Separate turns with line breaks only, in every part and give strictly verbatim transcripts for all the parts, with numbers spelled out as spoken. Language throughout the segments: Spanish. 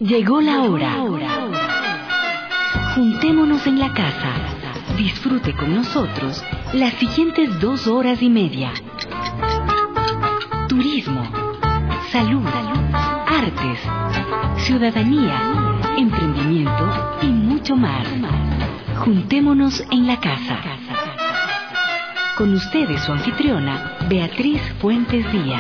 Llegó la hora. Juntémonos en la casa. Disfrute con nosotros las siguientes dos horas y media. Turismo, salud, artes, ciudadanía, emprendimiento y mucho más. Juntémonos en la casa. Con ustedes su anfitriona, Beatriz Fuentes Díaz.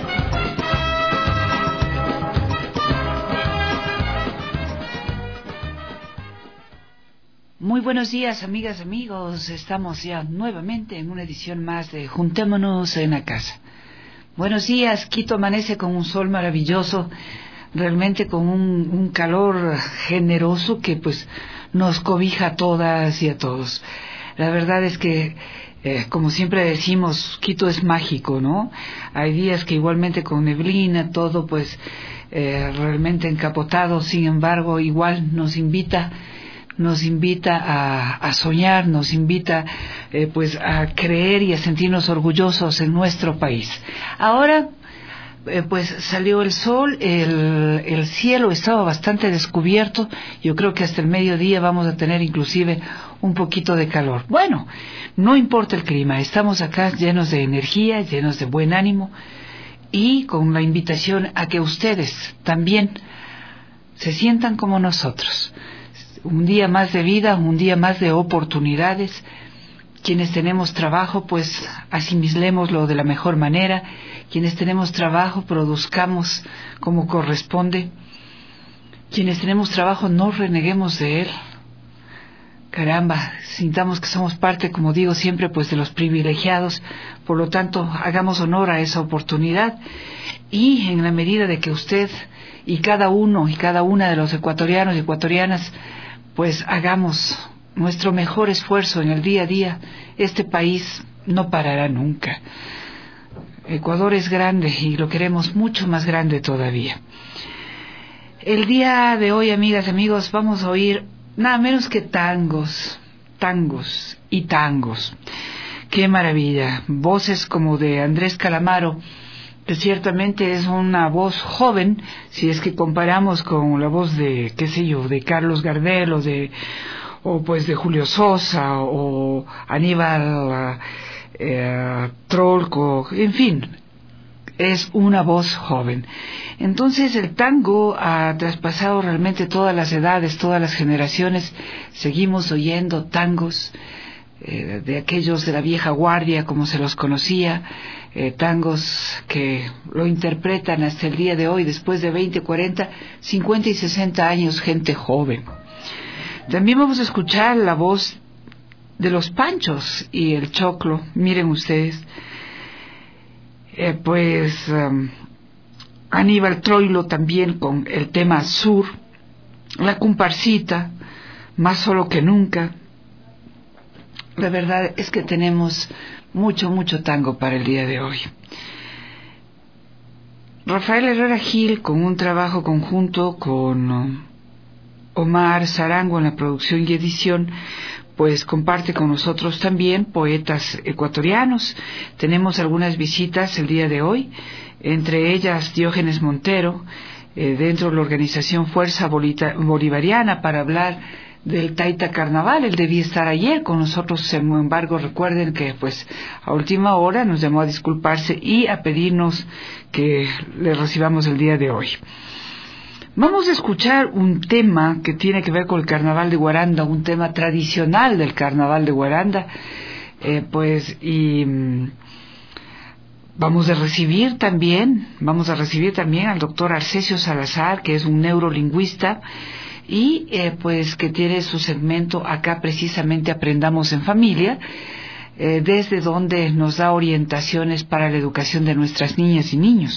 Muy buenos días, amigas, amigos. Estamos ya nuevamente en una edición más de Juntémonos en la casa. Buenos días. Quito amanece con un sol maravilloso, realmente con un, un calor generoso que pues nos cobija a todas y a todos. La verdad es que, eh, como siempre decimos, Quito es mágico, ¿no? Hay días que igualmente con neblina, todo pues eh, realmente encapotado, sin embargo, igual nos invita nos invita a, a soñar, nos invita eh, pues a creer y a sentirnos orgullosos en nuestro país. Ahora eh, pues salió el sol, el, el cielo estaba bastante descubierto, yo creo que hasta el mediodía vamos a tener inclusive un poquito de calor. Bueno, no importa el clima, estamos acá llenos de energía, llenos de buen ánimo y con la invitación a que ustedes también se sientan como nosotros. Un día más de vida, un día más de oportunidades. Quienes tenemos trabajo, pues asimilémoslo de la mejor manera. Quienes tenemos trabajo, produzcamos como corresponde. Quienes tenemos trabajo, no reneguemos de él. Caramba, sintamos que somos parte, como digo siempre, pues de los privilegiados. Por lo tanto, hagamos honor a esa oportunidad. Y en la medida de que usted y cada uno y cada una de los ecuatorianos y ecuatorianas pues hagamos nuestro mejor esfuerzo en el día a día, este país no parará nunca. Ecuador es grande y lo queremos mucho más grande todavía. El día de hoy, amigas y amigos, vamos a oír nada menos que tangos, tangos y tangos. ¡Qué maravilla! Voces como de Andrés Calamaro, que ciertamente es una voz joven, si es que comparamos con la voz de, qué sé yo, de Carlos Gardel o de, o pues de Julio Sosa o Aníbal eh, Trolco, en fin, es una voz joven. Entonces el tango ha traspasado realmente todas las edades, todas las generaciones. Seguimos oyendo tangos eh, de aquellos de la vieja guardia, como se los conocía. Eh, tangos que lo interpretan hasta el día de hoy, después de veinte, cuarenta, cincuenta y sesenta años, gente joven. También vamos a escuchar la voz de los Panchos y el Choclo. Miren ustedes, eh, pues um, Aníbal Troilo también con el tema Sur, la comparsita, Más solo que nunca. La verdad es que tenemos mucho, mucho tango para el día de hoy. Rafael Herrera Gil, con un trabajo conjunto con Omar Zarango en la producción y edición, pues comparte con nosotros también poetas ecuatorianos. Tenemos algunas visitas el día de hoy, entre ellas Diógenes Montero, eh, dentro de la organización Fuerza Bolivariana, para hablar del Taita Carnaval. Él debía estar ayer con nosotros, sin embargo recuerden que pues a última hora nos llamó a disculparse y a pedirnos que le recibamos el día de hoy. Vamos a escuchar un tema que tiene que ver con el Carnaval de Guaranda, un tema tradicional del Carnaval de Guaranda, eh, pues y mm, vamos a recibir también, vamos a recibir también al doctor Arcesio Salazar, que es un neurolingüista y eh, pues que tiene su segmento acá precisamente Aprendamos en Familia, eh, desde donde nos da orientaciones para la educación de nuestras niñas y niños.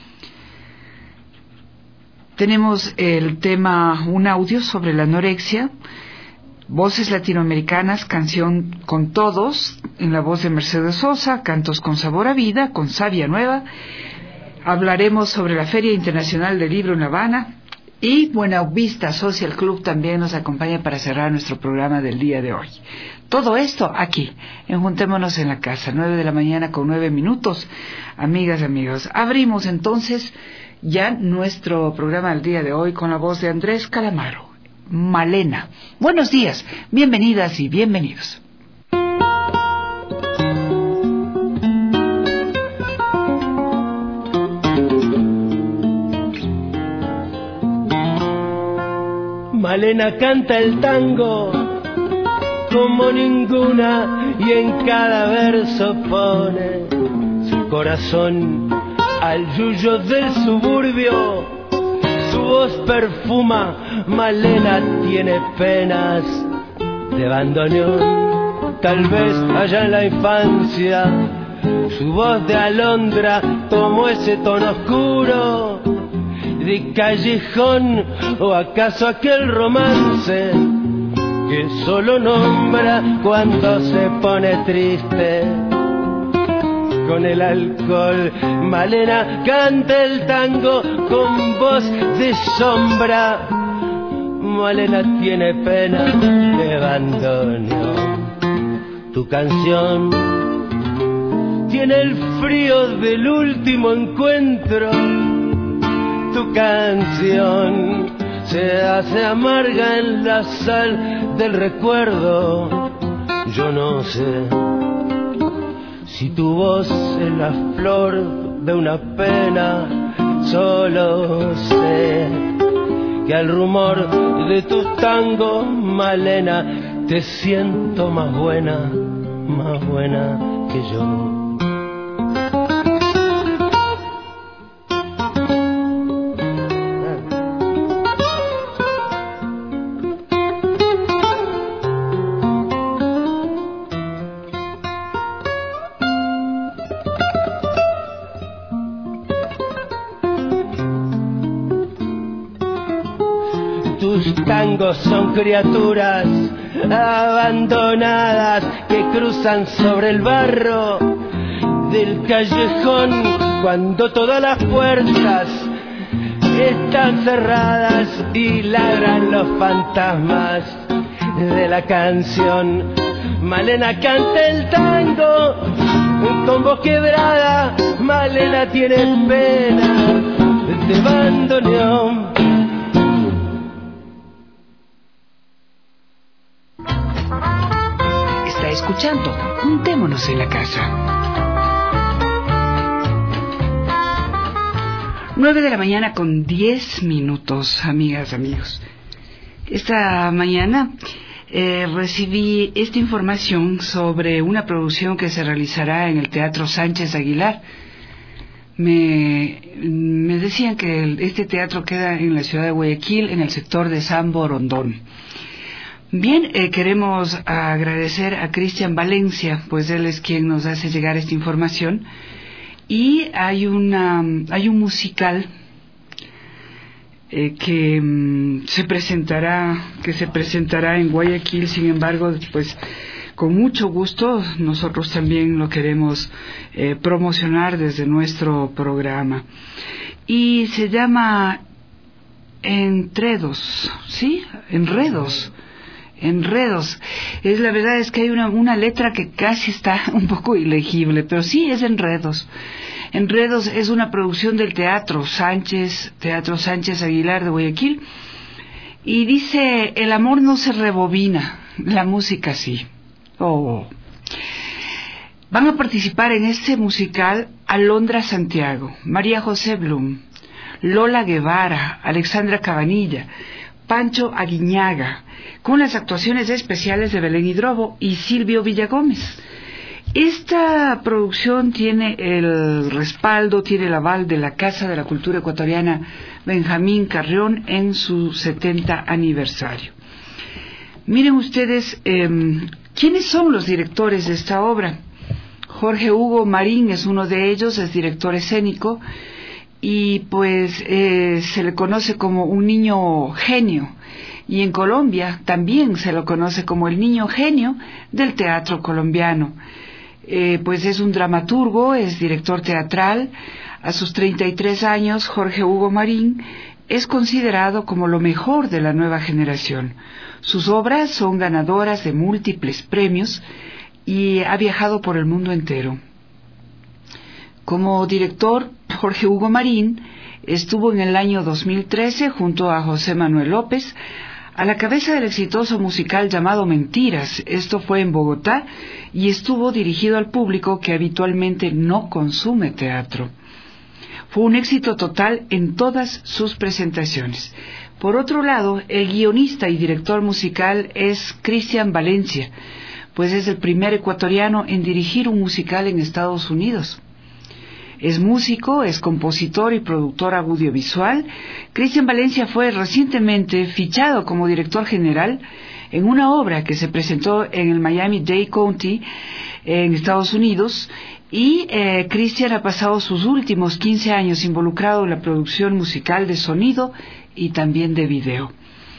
Tenemos el tema, un audio sobre la anorexia, voces latinoamericanas, canción con todos, en la voz de Mercedes Sosa, cantos con sabor a vida, con savia nueva. Hablaremos sobre la Feria Internacional del Libro en La Habana, Y Buena Vista Social Club también nos acompaña para cerrar nuestro programa del día de hoy. Todo esto aquí, en Juntémonos en la Casa, nueve de la mañana con nueve minutos. Amigas, amigos, abrimos entonces ya nuestro programa del día de hoy con la voz de Andrés Calamaro, Malena. Buenos días, bienvenidas y bienvenidos.
Malena canta el tango como ninguna y en cada verso pone su corazón al yuyo del suburbio. Su voz perfuma, Malena tiene penas de bandoneón. Tal vez allá en la infancia su voz de alondra tomó ese tono oscuro de callejón, o acaso aquel romance que solo nombra cuando se pone triste con el alcohol. Malena canta el tango con voz de sombra. Malena tiene pena de abandono. Tu canción tiene el frío del último encuentro. Tu canción se hace amarga en la sal del recuerdo. Yo no sé si tu voz es la flor de una pena. Solo sé que al rumor de tus tangos, Malena, te siento más buena, más buena que yo. Tangos son criaturas abandonadas que cruzan sobre el barro del callejón cuando todas las puertas están cerradas y ladran los fantasmas de la canción. Malena canta el tango con voz quebrada. Malena tiene pena de bandoneón.
Escuchando, Juntémonos en la Casa. Nueve de la mañana con diez minutos, amigas, amigos. Esta mañana eh, recibí esta información sobre una producción que se realizará en el Teatro Sánchez Aguilar. Me, me decían que este teatro queda en la ciudad de Guayaquil, en el sector de San Borondón. Bien, eh, queremos agradecer a Cristian Valencia, pues él es quien nos hace llegar esta información. Y hay una hay un musical eh, que mm, se presentará que se presentará en Guayaquil. Sin embargo, pues con mucho gusto nosotros también lo queremos eh, promocionar desde nuestro programa. Y se llama Enredos, ¿sí? Enredos. Enredos. Es la verdad es que hay una, una letra que casi está un poco ilegible, pero sí es Enredos. Enredos es una producción del Teatro Sánchez, Teatro Sánchez Aguilar de Guayaquil, y dice: el amor no se rebobina, la música sí. Oh. Van a participar en este musical Alondra Santiago, María José Blum, Lola Guevara, Alexandra Cabanilla, Pancho Aguiñaga, con las actuaciones especiales de Belén Hidrobo y Silvio Villagómez. Esta producción tiene el respaldo, tiene el aval de la Casa de la Cultura Ecuatoriana Benjamín Carrión en su setenta aniversario. Miren ustedes, eh, ¿quiénes son los directores de esta obra? Jorge Hugo Marín es uno de ellos, es director escénico, y pues eh, se le conoce como un niño genio, y en Colombia también se lo conoce como el niño genio del teatro colombiano. Eh, pues es un dramaturgo, es director teatral. A sus treinta y tres años, Jorge Hugo Marín es considerado como lo mejor de la nueva generación. Sus obras son ganadoras de múltiples premios y ha viajado por el mundo entero. Como director, Jorge Hugo Marín estuvo en el año dos mil trece junto a José Manuel López a la cabeza del exitoso musical llamado Mentiras. Esto fue en Bogotá y estuvo dirigido al público que habitualmente no consume teatro. Fue un éxito total en todas sus presentaciones. Por otro lado, el guionista y director musical es Cristian Valencia, pues es el primer ecuatoriano en dirigir un musical en Estados Unidos. Es músico, es compositor y productor audiovisual. Cristian Valencia fue recientemente fichado como director general en una obra que se presentó en el Miami-Dade County, en Estados Unidos, y eh, Cristian ha pasado sus últimos quince años involucrado en la producción musical de sonido y también de video.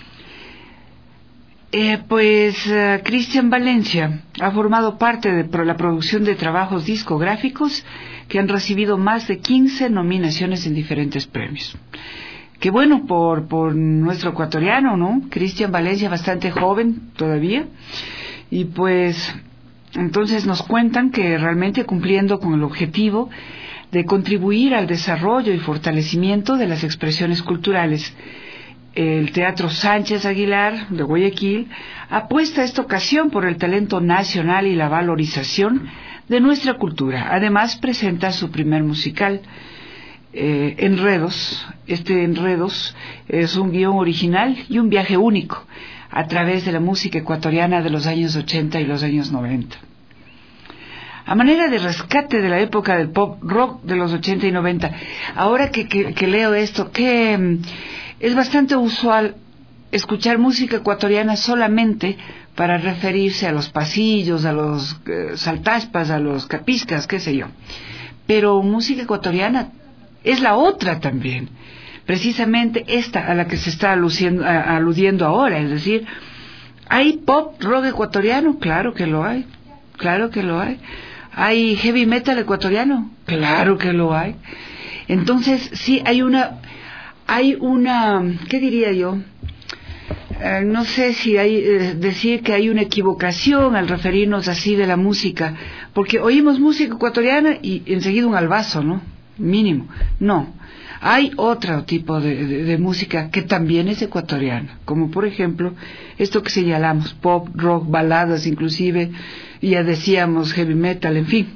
Eh, pues uh, Cristian Valencia ha formado parte de pro la producción de trabajos discográficos que han recibido más de quince nominaciones en diferentes premios. Qué bueno por, por nuestro ecuatoriano, ¿no? Cristian Valencia, bastante joven todavía, y pues entonces nos cuentan que realmente cumpliendo con el objetivo de contribuir al desarrollo y fortalecimiento de las expresiones culturales, el Teatro Sánchez Aguilar de Guayaquil apuesta esta ocasión por el talento nacional y la valorización de nuestra cultura. Además presenta su primer musical, eh, Enredos. Este Enredos es un guión original y un viaje único a través de la música ecuatoriana de los años ochenta y los años noventa. A manera de rescate de la época del pop rock de los ochenta y noventa, ahora que, que, que leo esto, que es bastante usual escuchar música ecuatoriana solamente para referirse a los pasillos, a los eh, saltaspas, a los capiscas, qué sé yo. Pero música ecuatoriana es la otra también, precisamente esta a la que se está aludiendo, a, aludiendo ahora, es decir, ¿hay pop rock ecuatoriano? Claro que lo hay, claro que lo hay. ¿Hay heavy metal ecuatoriano? Claro que lo hay. Entonces, sí, hay una... Hay una, ¿qué diría yo? Eh, no sé si hay, eh, decir que hay una equivocación al referirnos así de la música, porque oímos música ecuatoriana y enseguida un albazo, ¿no? Mínimo. No. Hay otro tipo de, de, de música que también es ecuatoriana, como por ejemplo esto que señalamos, pop, rock, baladas inclusive, y ya decíamos heavy metal, en fin.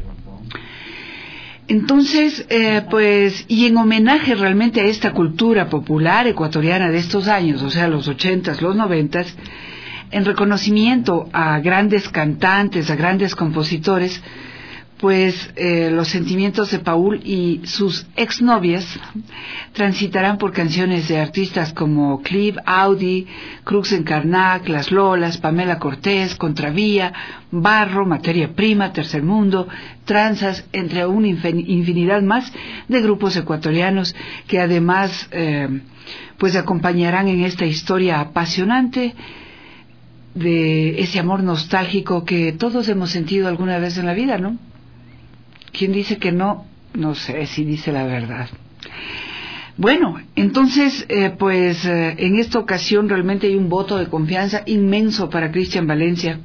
Entonces, eh, pues, y en homenaje realmente a esta cultura popular ecuatoriana de estos años, o sea, los ochentas, los noventas, en reconocimiento a grandes cantantes, a grandes compositores, pues eh, los sentimientos de Paul y sus exnovias transitarán por canciones de artistas como Clive Audi, Crux en Karnak, Las Lolas, Pamela Cortés, Contravía, Barro, Materia Prima, Tercer Mundo, Tranzas, entre una infinidad más de grupos ecuatorianos que además eh, pues acompañarán en esta historia apasionante de ese amor nostálgico que todos hemos sentido alguna vez en la vida, ¿no? ¿Quién dice que no? No sé si dice la verdad. Bueno, entonces, eh, pues eh, en esta ocasión realmente hay un voto de confianza inmenso para Cristian Valencia.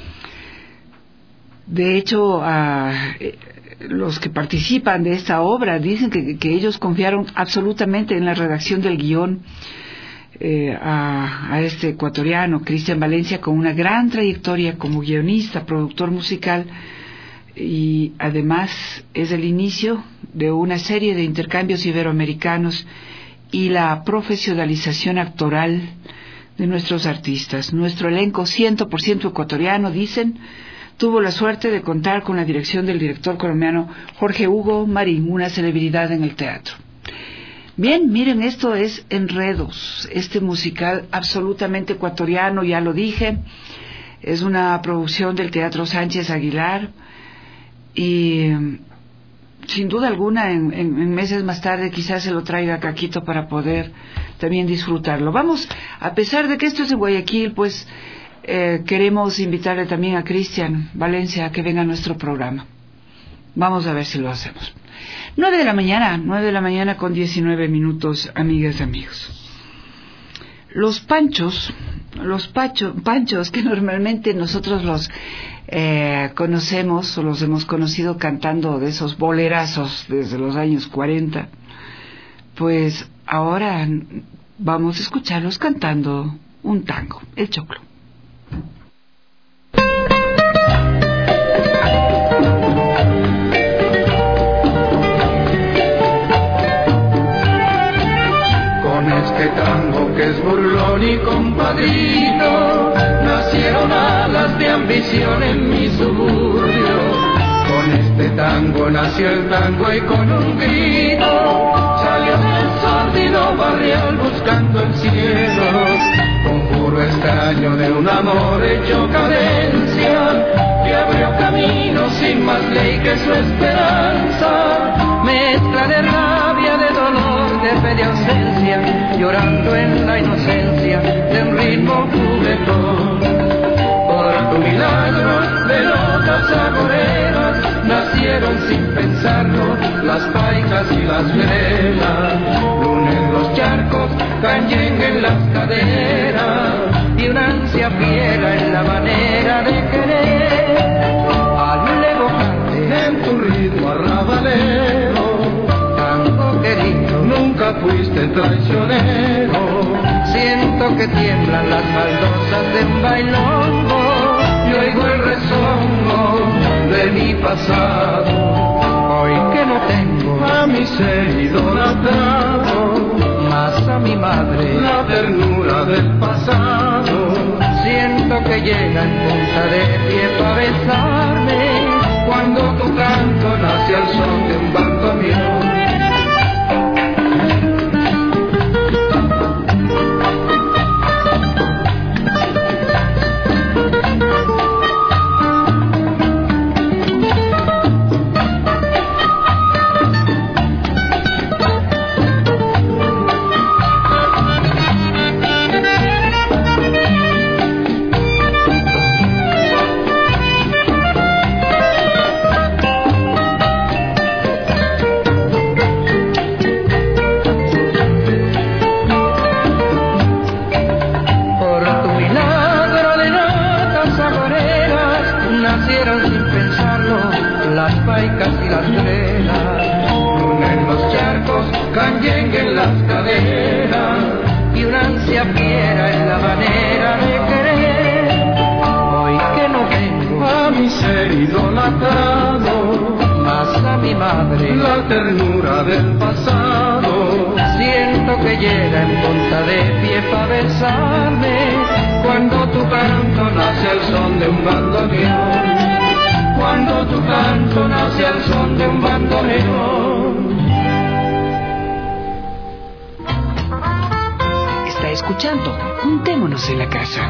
De hecho, a, eh, los que participan de esta obra dicen que, que ellos confiaron absolutamente en la redacción del guión eh, a, a este ecuatoriano, Cristian Valencia, con una gran trayectoria como guionista, productor musical, y además es el inicio de una serie de intercambios iberoamericanos y la profesionalización actoral de nuestros artistas. Nuestro elenco cien por ciento ecuatoriano, dicen, tuvo la suerte de contar con la dirección del director colombiano Jorge Hugo Marín, una celebridad en el teatro. Bien, miren, esto es Enredos, este musical absolutamente ecuatoriano, ya lo dije, es una producción del Teatro Sánchez Aguilar, y sin duda alguna en, en, en meses más tarde quizás se lo traiga a Caquito para poder también disfrutarlo. Vamos, a pesar de que esto es en Guayaquil, pues eh, queremos invitarle también a Cristian Valencia a que venga a nuestro programa. Vamos a ver si lo hacemos. Nueve de la mañana, nueve de la mañana con diecinueve minutos, amigas y amigos. Los panchos, los pacho, panchos que normalmente nosotros los eh, conocemos o los hemos conocido cantando de esos bolerazos desde los años cuarenta, pues ahora vamos a escucharlos cantando un tango, el choclo.
Este tango que es burlón y compadrito, nacieron alas de ambición en mi suburbio. Con este tango nació el tango y con un grito salió del sórdido barrial buscando el cielo. Conjuro extraño de un amor hecho cadencia, que abrió camino sin más ley que su esperanza. Mezcla de rabia, de dolor, de fe, de ausencia, llorando en la inocencia de un ritmo juguetón. Por tu milagro de notas agoreras nacieron sin pensarlo las paicas y las velas. Lunes los charcos, canyengue en las caderas y una ansia fiera en la manera de querer. Al levante en tu ritmo arrabalero, tango querido, nunca fuiste traicionero. Siento que tiemblan las baldosas de un bailongo y oigo el rezongo de mi pasado. Hoy que no tengo a mi ser idolatrado, más a mi madre la ternura del pasado. Siento que llega en punta de pie para besarme, cuando tu canto nace al son de un bandoneón. La ternura del pasado. Siento que llega en punta de pie para besarme, cuando tu canto nace al son de un bandoneón. Cuando tu canto nace al son de un bandoneón.
Está escuchando Juntémonos en la Casa.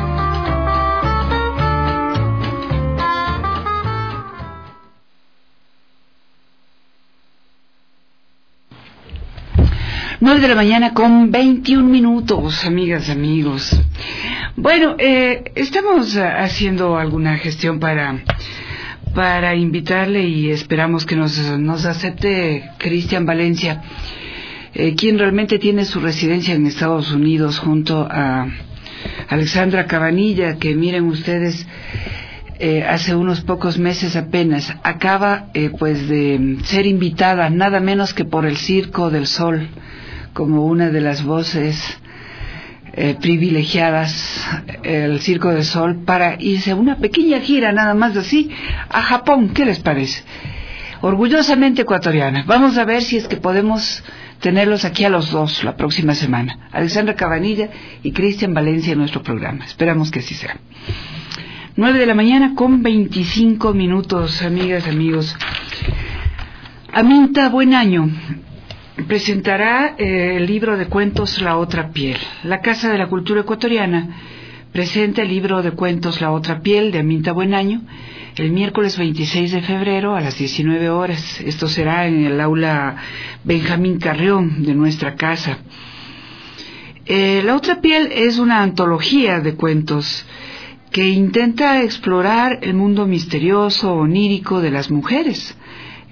Nueve de la mañana con veintiún minutos, amigas, amigos. Bueno, eh, estamos haciendo alguna gestión para para invitarle y esperamos que nos, nos acepte Cristian Valencia, eh, quien realmente tiene su residencia en Estados Unidos junto a Alexandra Cabanilla, que miren ustedes, eh, hace unos pocos meses apenas acaba eh, pues de ser invitada nada menos que por el Circo del Sol, como una de las voces eh, privilegiadas, el Circo del Sol, para irse a una pequeña gira, nada más así, a Japón. ¿Qué les parece? Orgullosamente ecuatoriana. Vamos a ver si es que podemos tenerlos aquí a los dos la próxima semana. Alexandra Cabanilla y Cristian Valencia en nuestro programa. Esperamos que así sea. Nueve de la mañana con veinticinco minutos, amigas, amigos. Aminta Buen Año presentará eh, el libro de cuentos La Otra Piel. La Casa de la Cultura Ecuatoriana presenta el libro de cuentos La Otra Piel de Aminta Buen Año el miércoles veintiséis de febrero a las diecinueve horas. Esto será en el aula Benjamín Carrión de nuestra casa. Eh, La Otra Piel es una antología de cuentos que intenta explorar el mundo misterioso, onírico de las mujeres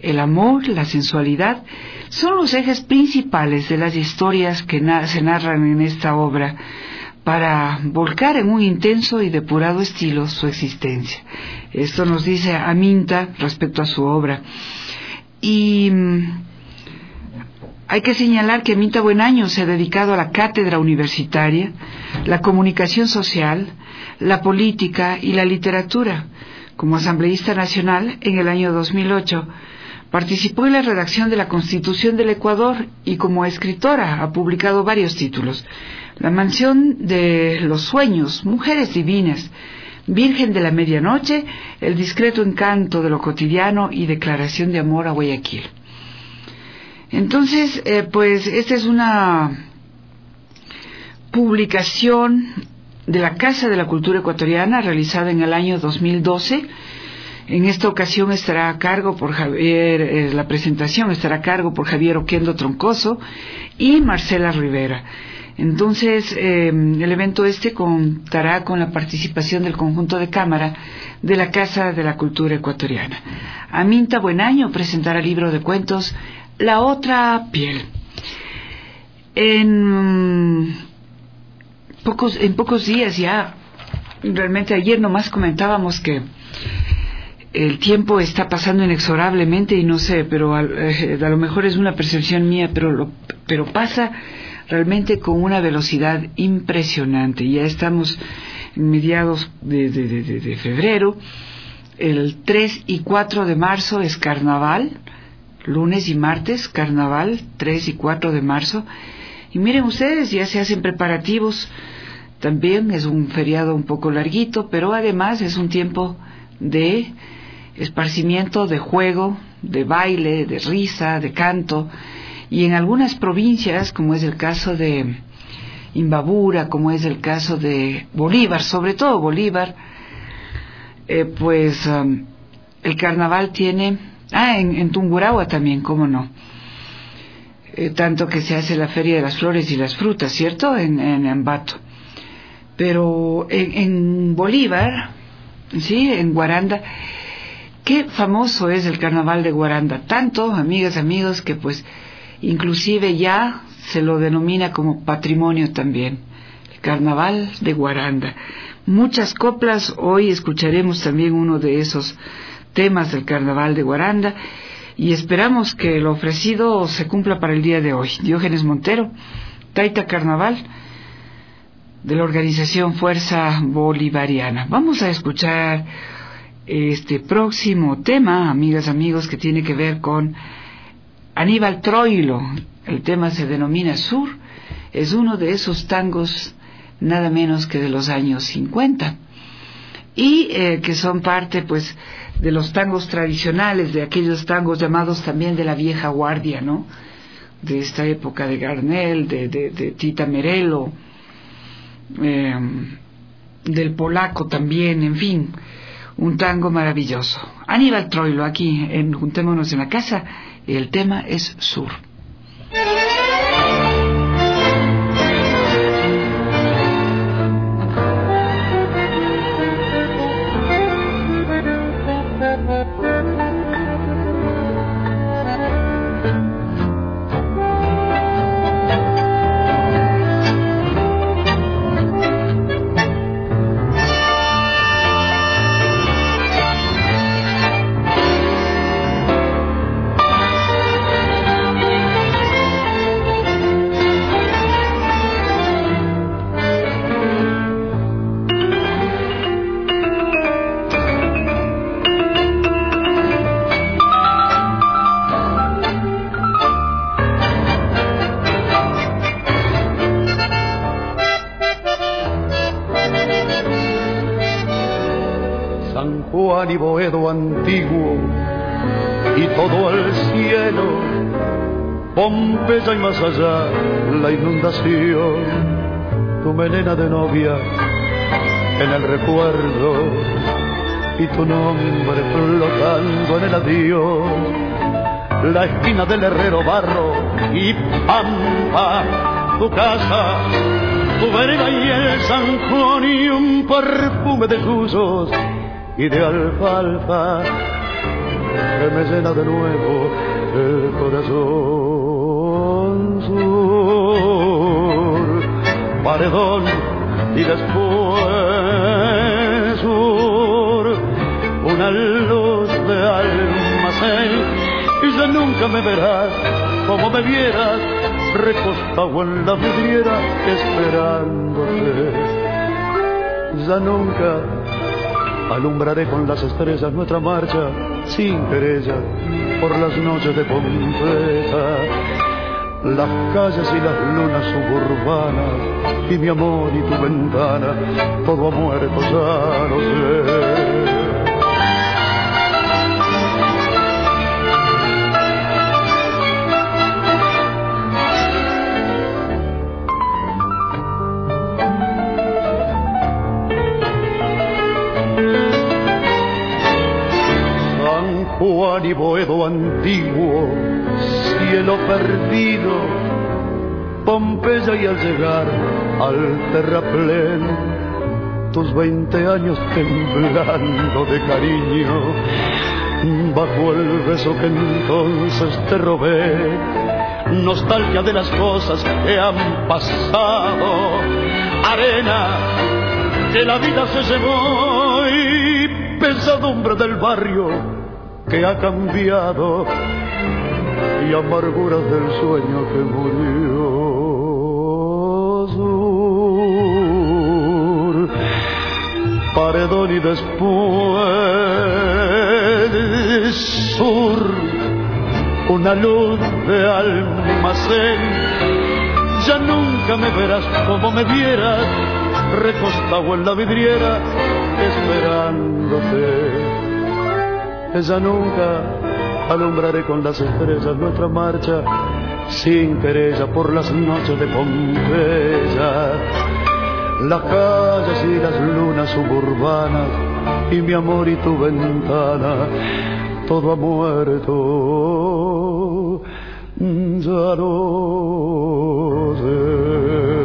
el amor, la sensualidad, son los ejes principales de las historias que na- se narran en esta obra, para volcar en un intenso y depurado estilo su existencia. Esto nos dice Aminta respecto a su obra. Y mmm, hay que señalar que Aminta Buenaño se ha dedicado a la cátedra universitaria, la comunicación social, la política y la literatura. Como asambleísta nacional, en el año dos mil ocho, participó en la redacción de la Constitución del Ecuador y como escritora ha publicado varios títulos. La mansión de los sueños, Mujeres divinas, Virgen de la medianoche, El discreto encanto de lo cotidiano y Declaración de amor a Guayaquil. Entonces, eh, pues esta es una publicación de la Casa de la Cultura Ecuatoriana realizada en el año dos mil doce. En esta ocasión estará a cargo por Javier, eh, la presentación estará a cargo por Javier Oquendo Troncoso y Marcela Rivera. Entonces, eh, el evento este contará con la participación del conjunto de cámara de la Casa de la Cultura Ecuatoriana. Aminta Buenaño presentará el libro de cuentos La otra piel. En pocos, en pocos días ya, realmente ayer nomás comentábamos que el tiempo está pasando inexorablemente y no sé, pero a, eh, a lo mejor es una percepción mía, pero, lo, pero pasa realmente con una velocidad impresionante. Ya estamos en mediados de, de, de, de febrero, el tres y cuatro de marzo es carnaval, lunes y martes, carnaval, tres y cuatro de marzo, y miren ustedes, ya se hacen preparativos, también es un feriado un poco larguito, pero además es un tiempo de esparcimiento, de juego, de baile, de risa, de canto. Y en algunas provincias, como es el caso de Imbabura, como es el caso de Bolívar, sobre todo Bolívar, eh, pues um, el carnaval tiene, ah, en, en Tungurahua también, cómo no, eh, tanto que se hace la Feria de las Flores y las Frutas, ¿cierto?, en, en Ambato. Pero en, en Bolívar, sí, en Guaranda, qué famoso es el carnaval de Guaranda, tanto, amigas, amigos, que pues inclusive ya se lo denomina como patrimonio también, el carnaval de Guaranda. Muchas coplas, hoy escucharemos también uno de esos temas del carnaval de Guaranda y esperamos que lo ofrecido se cumpla para el día de hoy. Diógenes Montero, Taita Carnaval, de la organización Fuerza Bolivariana. Vamos a escuchar este próximo tema, amigas, amigos, que tiene que ver con Aníbal Troilo. El tema se denomina Sur, es uno de esos tangos nada menos que de los años cincuenta y eh, que son parte pues de los tangos tradicionales, de aquellos tangos llamados también de la vieja guardia, ¿no?, de esta época de Garnel, de, de, de Tita Merelo, eh, del polaco también, en fin, un tango maravilloso. Aníbal Troilo aquí en Juntémonos en la Casa. El tema es Sur.
Juan y Boedo antiguo y todo el cielo, Pompeya y más allá la inundación, tu melena de novia en el recuerdo y tu nombre flotando en el adiós, la esquina del herrero barro y pampa, tu casa, tu vereda y el San Juan y un perfume de juzos y de alfalfa, que me llena de nuevo el corazón. Sur, paredón y después sur, una luz de almacén, y ya nunca me verás como me vieras, recostado en la vidriera esperándote. Ya nunca alumbraré con las estrellas nuestra marcha sin querella por las noches de Pompeya, las calles y las lunas suburbanas, y mi amor y tu ventana, todo ha muerto, ya lo sé. Juan y Boedo antiguo, cielo perdido, Pompeya, y al llegar al terraplén, tus veinte años temblando de cariño, bajo el beso que entonces te robé, nostalgia de las cosas que han pasado, arena que la vida se llevó y pesadumbre del barrio que ha cambiado, y amarguras del sueño que murió. Sur, paredón y después sur, una luz de almacén, ya nunca me verás como me vieras, recostado en la vidriera esperándote. Ya nunca alumbraré con las estrellas nuestra marcha sin querella por las noches de Pompeya, las calles y las lunas suburbanas, y mi amor y tu ventana, todo ha muerto, ya lo sé.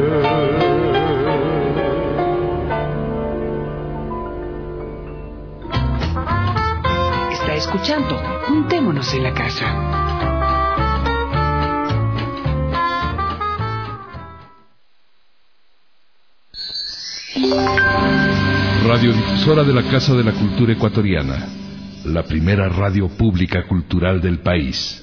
Escuchando, juntémonos en la casa.
Radiodifusora de la Casa de la Cultura Ecuatoriana, la primera radio pública cultural del país.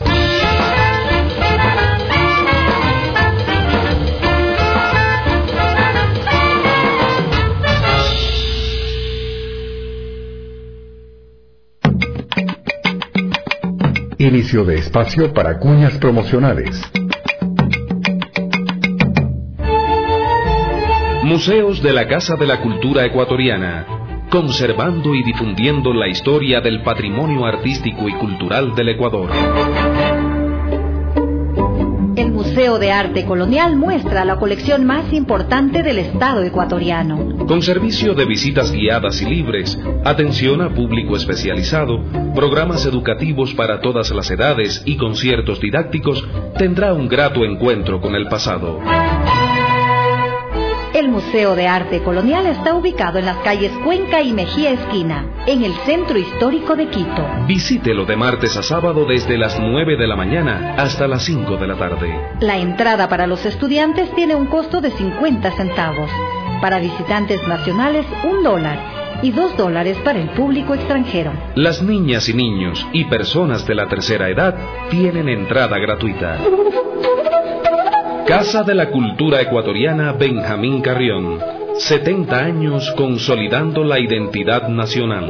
Inicio de espacio para cuñas promocionales.
Museos de la Casa de la Cultura Ecuatoriana, conservando y difundiendo la historia del patrimonio artístico y cultural del Ecuador.
El Museo de Arte Colonial muestra la colección más importante del Estado ecuatoriano.
Con servicio de visitas guiadas y libres, atención a público especializado, programas educativos para todas las edades y conciertos didácticos, tendrá un grato encuentro con el pasado.
El Museo de Arte Colonial está ubicado en las calles Cuenca y Mejía Esquina, en el centro histórico de Quito.
Visítelo de martes a sábado desde las nueve de la mañana hasta las cinco de la tarde.
La entrada para los estudiantes tiene un costo de cincuenta centavos. Para visitantes nacionales, un dólar. Y dos dólares para el público extranjero.
Las niñas y niños y personas de la tercera edad tienen entrada gratuita. Casa de la Cultura Ecuatoriana Benjamín Carrión. setenta años consolidando la identidad nacional.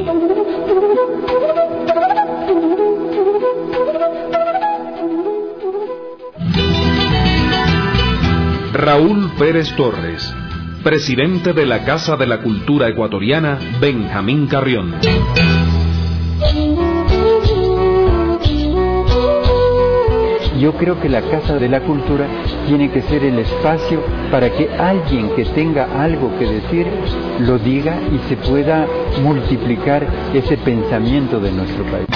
Raúl Pérez Torres, presidente de la Casa de la Cultura Ecuatoriana Benjamín Carrión.
Yo creo que la Casa de la Cultura tiene que ser el espacio para que alguien que tenga algo que decir lo diga y se pueda multiplicar ese pensamiento de nuestro país.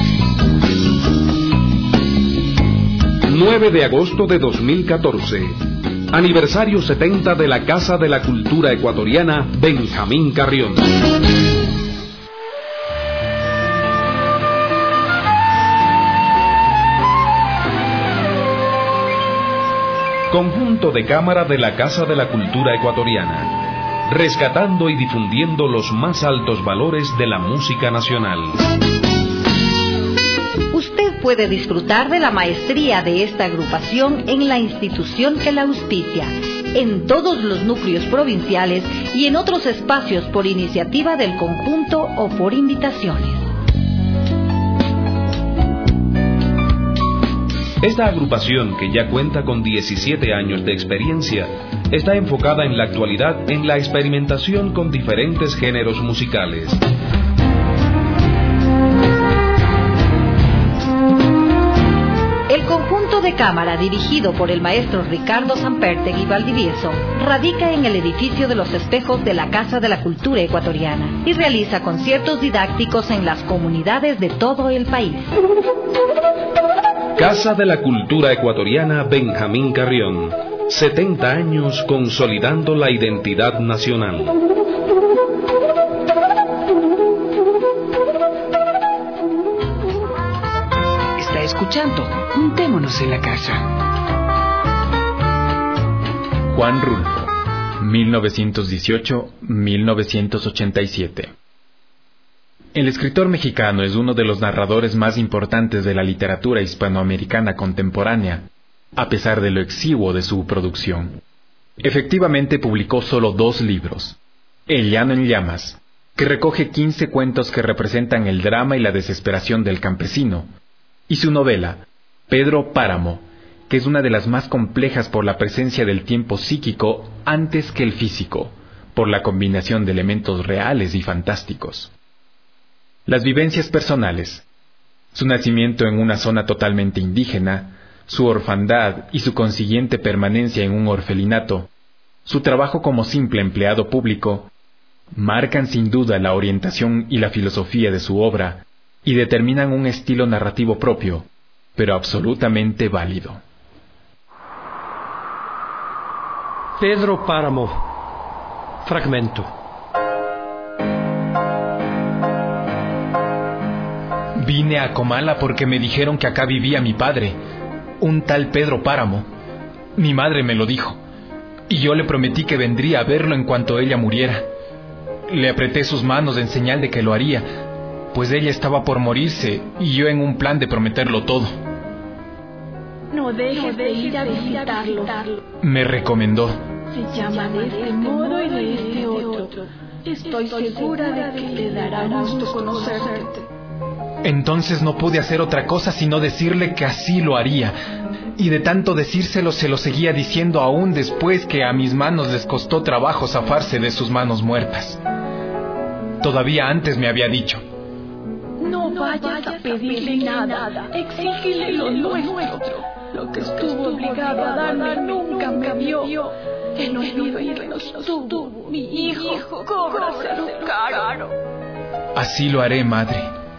nueve de agosto de dos mil catorce. Aniversario setenta de la Casa de la Cultura Ecuatoriana Benjamín Carrión. Conjunto de cámara de la Casa de la Cultura Ecuatoriana, rescatando y difundiendo los más altos valores de la música nacional.
Usted puede disfrutar de la maestría de esta agrupación en la institución que la auspicia, en todos los núcleos provinciales y en otros espacios por iniciativa del conjunto o por invitaciones.
Esta agrupación, que ya cuenta con diecisiete años de experiencia, está enfocada en la actualidad en la experimentación con diferentes géneros musicales.
El conjunto de cámara, dirigido por el maestro Ricardo Sampertegui Valdivieso, radica en el edificio de los espejos de la Casa de la Cultura Ecuatoriana y realiza conciertos didácticos en las comunidades de todo el país.
Casa de la Cultura Ecuatoriana Benjamín Carrión, setenta años consolidando la identidad nacional.
Está escuchando Juntémonos en la Casa.
Juan Rulfo, mil novecientos dieciocho a mil novecientos ochenta y siete. El escritor mexicano es uno de los narradores más importantes de la literatura hispanoamericana contemporánea, a pesar de lo exiguo de su producción. Efectivamente publicó solo dos libros: El llano en llamas, que recoge quince cuentos que representan el drama y la desesperación del campesino, y su novela, Pedro Páramo, que es una de las más complejas por la presencia del tiempo psíquico antes que el físico, por la combinación de elementos reales y fantásticos. Las vivencias personales, su nacimiento en una zona totalmente indígena, su orfandad y su consiguiente permanencia en un orfelinato, su trabajo como simple empleado público, marcan sin duda la orientación y la filosofía de su obra y determinan un estilo narrativo propio, pero absolutamente válido.
Pedro Páramo, fragmento.
Vine a Comala porque me dijeron que acá vivía mi padre, un tal Pedro Páramo. Mi madre me lo dijo, y yo le prometí que vendría a verlo en cuanto ella muriera. Le apreté sus manos en señal de que lo haría, pues ella estaba por morirse y yo en un plan de prometerlo todo.
No dejes de ir a visitarlo.
Me recomendó.
Se llama de este modo y de este otro. Estoy segura de que le dará gusto conocerte.
Entonces no pude hacer otra cosa sino decirle que así lo haría, y de tanto decírselo se lo seguía diciendo aún después que a mis manos les costó trabajo zafarse de sus manos muertas. Todavía antes me había dicho:
no vayas a pedirle nada, exígele lo nuestro. Lo que estuvo obligado a darme nunca me dio. El olvido en que nos tuvo, mi hijo, cóbraselo caro.
Así lo haré, madre.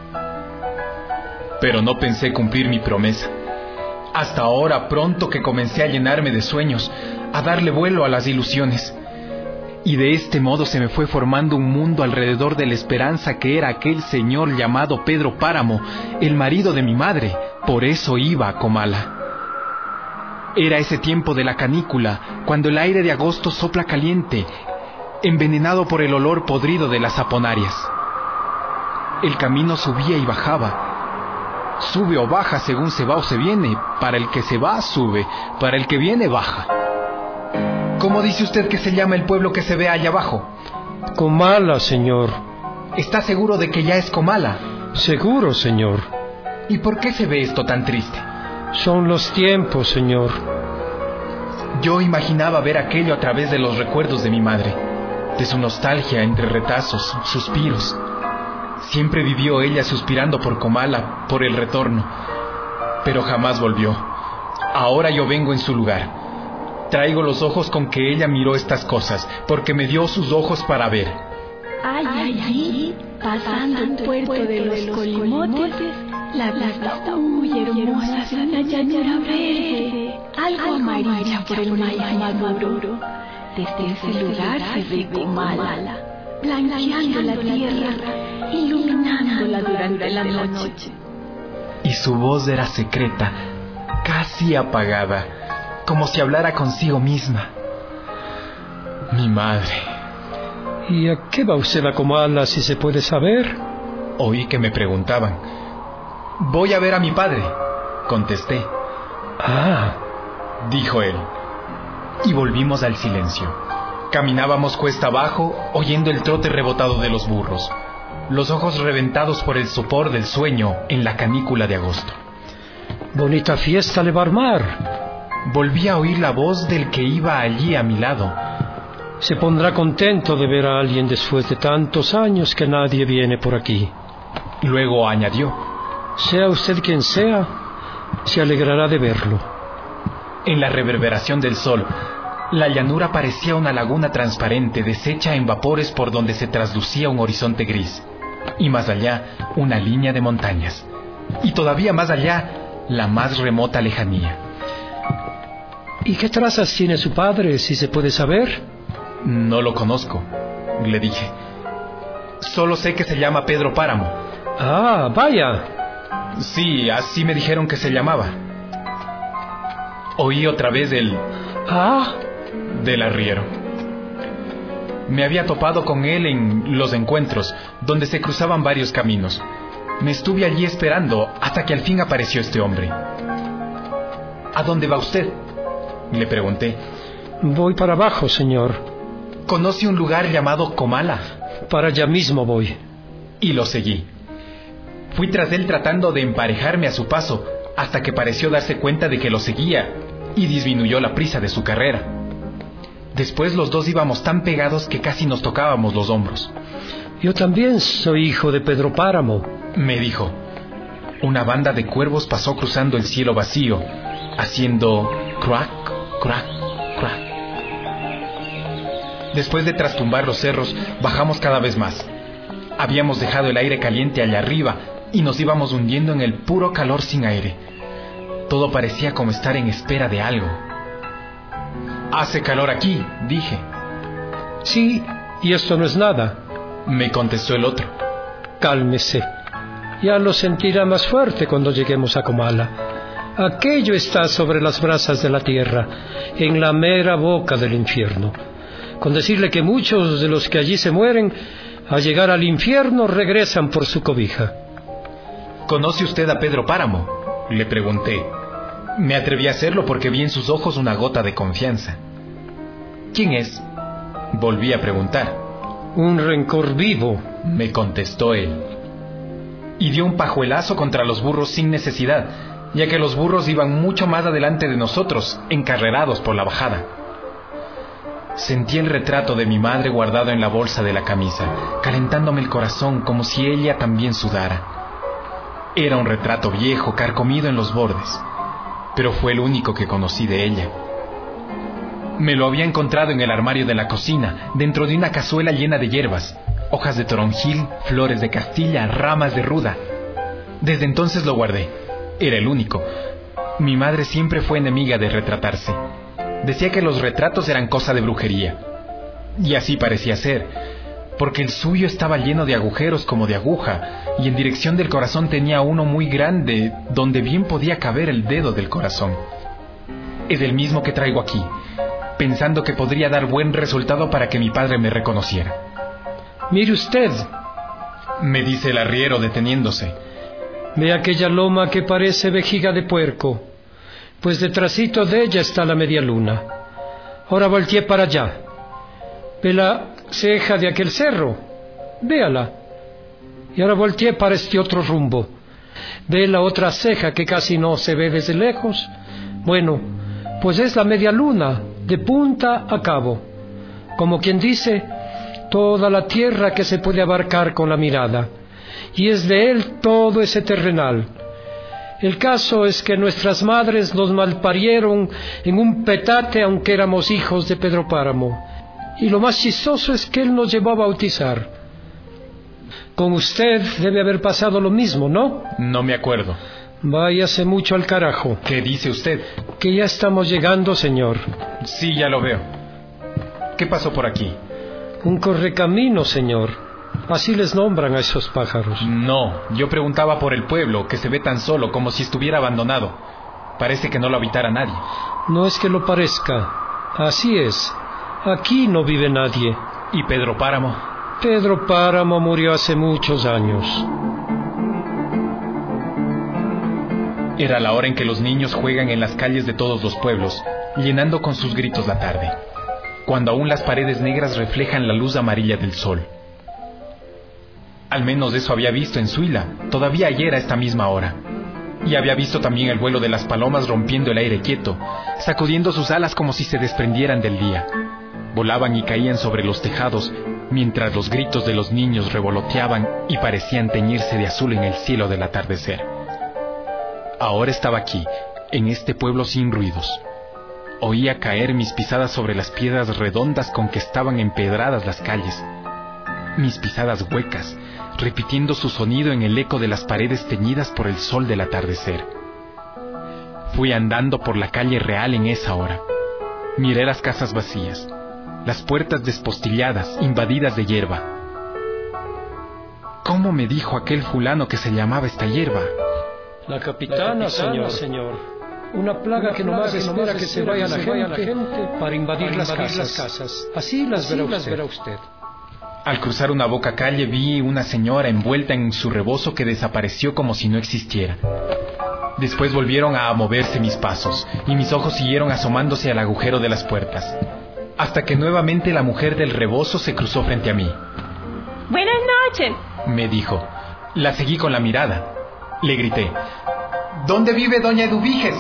Pero no pensé cumplir mi promesa. Hasta ahora, pronto que comencé a llenarme de sueños, a darle vuelo a las ilusiones. Y de este modo se me fue formando un mundo alrededor de la esperanza que era aquel señor llamado Pedro Páramo, el marido de mi madre. Por eso iba a Comala. Era ese tiempo de la canícula, cuando el aire de agosto sopla caliente, envenenado por el olor podrido de las aponarias. El camino subía y bajaba. Sube o baja según se va o se viene. Para el que se va, sube. Para el que viene, baja. ¿Cómo dice usted que se llama el pueblo que se ve allá abajo?
Comala, señor.
¿Está seguro de que ya es Comala?
Seguro, señor.
¿Y por qué se ve esto tan triste?
Son los tiempos, señor.
Yo imaginaba ver aquello a través de los recuerdos de mi madre, de su nostalgia entre retazos, suspiros. Siempre vivió ella suspirando por Comala, por el retorno, pero jamás volvió. Ahora yo vengo en su lugar. Traigo los ojos con que ella miró estas cosas, porque me dio sus ojos para ver.
Hay allí, pasando el puerto de los Colimotes, la vista muy hermosa de una llanura verde, algo amarilla por el maíz maduro. Desde ese lugar se ve Comala, blanqueando la tierra, iluminándola durante la noche.
Y su voz era secreta, casi apagada, como si hablara consigo misma. Mi madre.
¿Y a qué va usted a Comala, si se puede saber?
Oí que me preguntaban. Voy a ver a mi padre, contesté.
Ah,
dijo él. Y volvimos al silencio. Caminábamos cuesta abajo, oyendo el trote rebotado de los burros, los ojos reventados por el sopor del sueño en la canícula de agosto.
Bonita fiesta le va a armar.
Volví a oír la voz del que iba allí a mi lado.
Se pondrá contento de ver a alguien después de tantos años que nadie viene por aquí.
Luego añadió:
sea usted quien sea, se alegrará de verlo.
En la reverberación del sol, la llanura parecía una laguna transparente deshecha en vapores por donde se traslucía un horizonte gris, y más allá una línea de montañas, y todavía más allá la más remota lejanía.
¿Y qué trazas tiene su padre, si se puede saber?
No lo conozco, le dije. Solo sé que se llama Pedro Páramo.
Ah, vaya.
Sí, así me dijeron que se llamaba. Oí otra vez el...
Ah...
del arriero. Me había topado con él en los encuentros, donde se cruzaban varios caminos. Me estuve allí esperando hasta que al fin apareció este hombre. ¿A dónde va usted?, le pregunté.
Voy para abajo, señor.
¿Conoce un lugar llamado Comala?
Para allá mismo voy.
Y lo seguí. Fui tras él tratando de emparejarme a su paso, hasta que pareció darse cuenta de que lo seguía y disminuyó la prisa de su carrera. Después los dos íbamos tan pegados que casi nos tocábamos los hombros.
Yo también soy hijo de Pedro Páramo,
me dijo. Una banda de cuervos pasó cruzando el cielo vacío, haciendo crack, crack, crack. Después de trastumbar los cerros, bajamos cada vez más. Habíamos dejado el aire caliente allá arriba y nos íbamos hundiendo en el puro calor sin aire. Todo parecía como estar en espera de algo. «Hace calor aquí», dije.
«Sí, y esto no es nada»,
me contestó el otro.
«Cálmese. Ya lo sentirá más fuerte cuando lleguemos a Comala. Aquello está sobre las brasas de la tierra, en la mera boca del infierno. Con decirle que muchos de los que allí se mueren, al llegar al infierno, regresan por su cobija».
«¿Conoce usted a Pedro Páramo?», le pregunté. Me atreví a hacerlo porque vi en sus ojos una gota de confianza. «¿Quién es?», volví a preguntar.
«Un rencor vivo»,
me contestó él. Y dio un pajuelazo contra los burros sin necesidad, ya que los burros iban mucho más adelante de nosotros, encarrerados por la bajada. Sentí el retrato de mi madre guardado en la bolsa de la camisa, calentándome el corazón como si ella también sudara. Era un retrato viejo, carcomido en los bordes, pero fue el único que conocí de ella. Me lo había encontrado en el armario de la cocina, dentro de una cazuela llena de hierbas, hojas de toronjil, flores de castilla, ramas de ruda. Desde entonces lo guardé. Era el único. Mi madre siempre fue enemiga de retratarse. Decía que los retratos eran cosa de brujería. Y así parecía ser, porque el suyo estaba lleno de agujeros como de aguja, y en dirección del corazón tenía uno muy grande, donde bien podía caber el dedo del corazón. Es el mismo que traigo aquí, pensando que podría dar buen resultado para que mi padre me reconociera.
«Mire usted»,
me dice el arriero deteniéndose.
«Ve aquella loma que parece vejiga de puerco, pues detrásito de ella está la media luna. Ahora volteé para allá. Ve la ceja de aquel cerro, véala. Y ahora volteé para este otro rumbo. Ve la otra ceja que casi no se ve desde lejos. Bueno, pues es la media luna, de punta a cabo. Como quien dice, toda la tierra que se puede abarcar con la mirada. Y es de él todo ese terrenal. El caso es que nuestras madres nos malparieron en un petate, aunque éramos hijos de Pedro Páramo. Y lo más chistoso es que él nos llevó a bautizar. Con usted debe haber pasado lo mismo, ¿no?
No me acuerdo.
Váyase mucho al carajo.
¿Qué dice usted?
Que ya estamos llegando, señor.
Sí, ya lo veo. ¿Qué pasó por aquí?
Un correcamino, señor. Así les nombran a esos pájaros.
No, yo preguntaba por el pueblo, que se ve tan solo, como si estuviera abandonado. Parece que no lo habitara nadie.
No es que lo parezca. Así es. Aquí no vive nadie.
¿Y Pedro Páramo?
Pedro Páramo murió hace muchos años.
Era la hora en que los niños juegan en las calles de todos los pueblos, llenando con sus gritos la tarde, cuando aún las paredes negras reflejan la luz amarilla del sol. Al menos eso había visto en Suila, todavía ayer a esta misma hora. Y había visto también el vuelo de las palomas rompiendo el aire quieto, sacudiendo sus alas como si se desprendieran del día. Volaban y caían sobre los tejados, mientras los gritos de los niños revoloteaban y parecían teñirse de azul en el cielo del atardecer. Ahora estaba aquí, en este pueblo sin ruidos. Oía caer mis pisadas sobre las piedras redondas con que estaban empedradas las calles. Mis pisadas huecas, repitiendo su sonido en el eco de las paredes teñidas por el sol del atardecer. Fui andando por la calle real en esa hora. Miré las casas vacías, las puertas despostilladas, invadidas de hierba. ¿Cómo me dijo aquel fulano que se llamaba esta hierba?
La capitana, la capitana señor. señor. Una plaga Una que nomás plaga espera que, que se vaya, la, gente la gente para invadir, para las, invadir casas. las casas. Así las, Así verá, las usted. verá usted.
Al cruzar una boca calle vi una señora envuelta en su rebozo que desapareció como si no existiera. Después volvieron a moverse mis pasos y mis ojos siguieron asomándose al agujero de las puertas, hasta que nuevamente la mujer del rebozo se cruzó frente a mí.
Buenas noches,
me dijo. La seguí con la mirada. Le grité: ¿dónde vive doña Eduviges?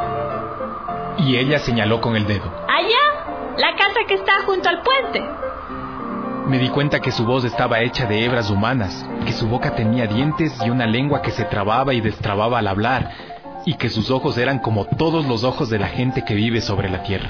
Y ella señaló con el dedo.
Allá, la casa que está junto al puente.
Me di cuenta que su voz estaba hecha de hebras humanas, que su boca tenía dientes y una lengua que se trababa y destrababa al hablar, y que sus ojos eran como todos los ojos de la gente que vive sobre la tierra.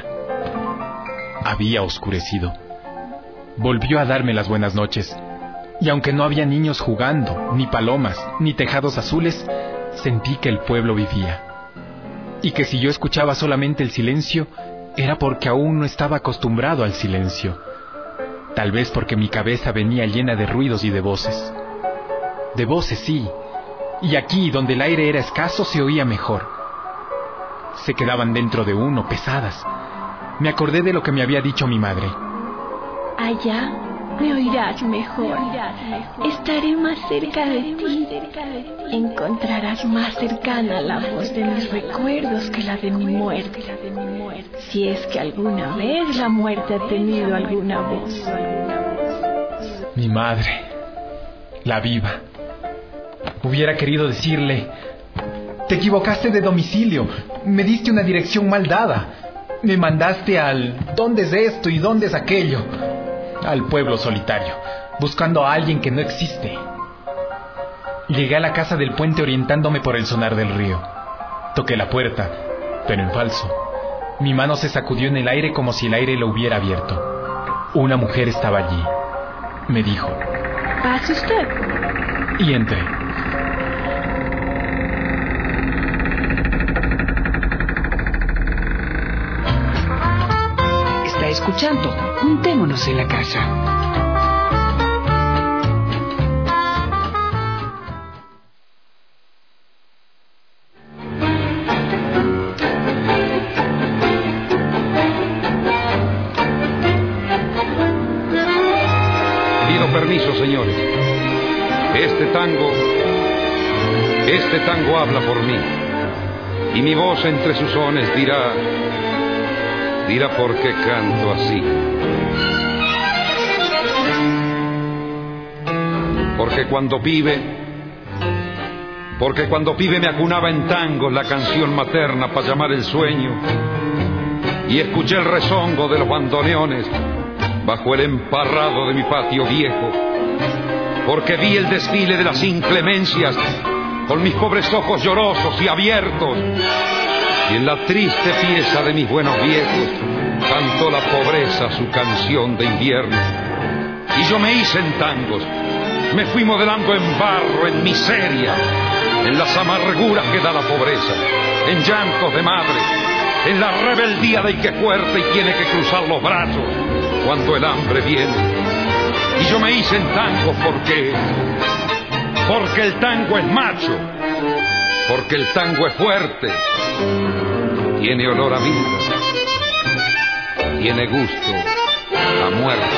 Había oscurecido. Volvió a darme las buenas noches, y aunque no había niños jugando, ni palomas, ni tejados azules, sentí que el pueblo vivía. Y que si yo escuchaba solamente el silencio, era porque aún no estaba acostumbrado al silencio. Tal vez porque mi cabeza venía llena de ruidos y de voces. De voces, sí. Y aquí, donde el aire era escaso, se oía mejor. Se quedaban dentro de uno, pesadas. Me acordé de lo que me había dicho mi madre.
Allá me oirás mejor. Estaré más cerca de ti. Encontrarás más cercana la voz de mis recuerdos que la de mi muerte. Si es que alguna vez la muerte ha tenido alguna voz.
Mi madre, la viva. Hubiera querido decirle: te equivocaste de domicilio, me diste una dirección mal dada, me mandaste al ¿dónde es esto y dónde es aquello? Al pueblo solitario, buscando a alguien que no existe. Llegué a la casa del puente orientándome por el sonar del río. Toqué la puerta, pero en falso. Mi mano se sacudió en el aire como si el aire lo hubiera abierto. Una mujer estaba allí. Me dijo:
¿pase usted?
Y entré.
Está escuchando Juntémonos en la Casa.
Permiso, señores. Este tango, este tango habla por mí, y mi voz entre sus sones dirá, dirá por qué canto así. Porque cuando pibe, porque cuando pibe me acunaba en tangos la canción materna para llamar el sueño, y escuché el rezongo de los bandoneones bajo el emparrado de mi patio viejo, porque vi el desfile de las inclemencias con mis pobres ojos llorosos y abiertos, y en la triste pieza de mis buenos viejos cantó la pobreza su canción de invierno. Y yo me hice en tangos, me fui modelando en barro, en miseria, en las amarguras que da la pobreza, en llantos de madre, en la rebeldía del que es fuerte y tiene que cruzar los brazos cuando el hambre viene. Y yo me hice en tango porque, porque el tango es macho, porque el tango es fuerte, tiene olor a vida, tiene gusto a muerte.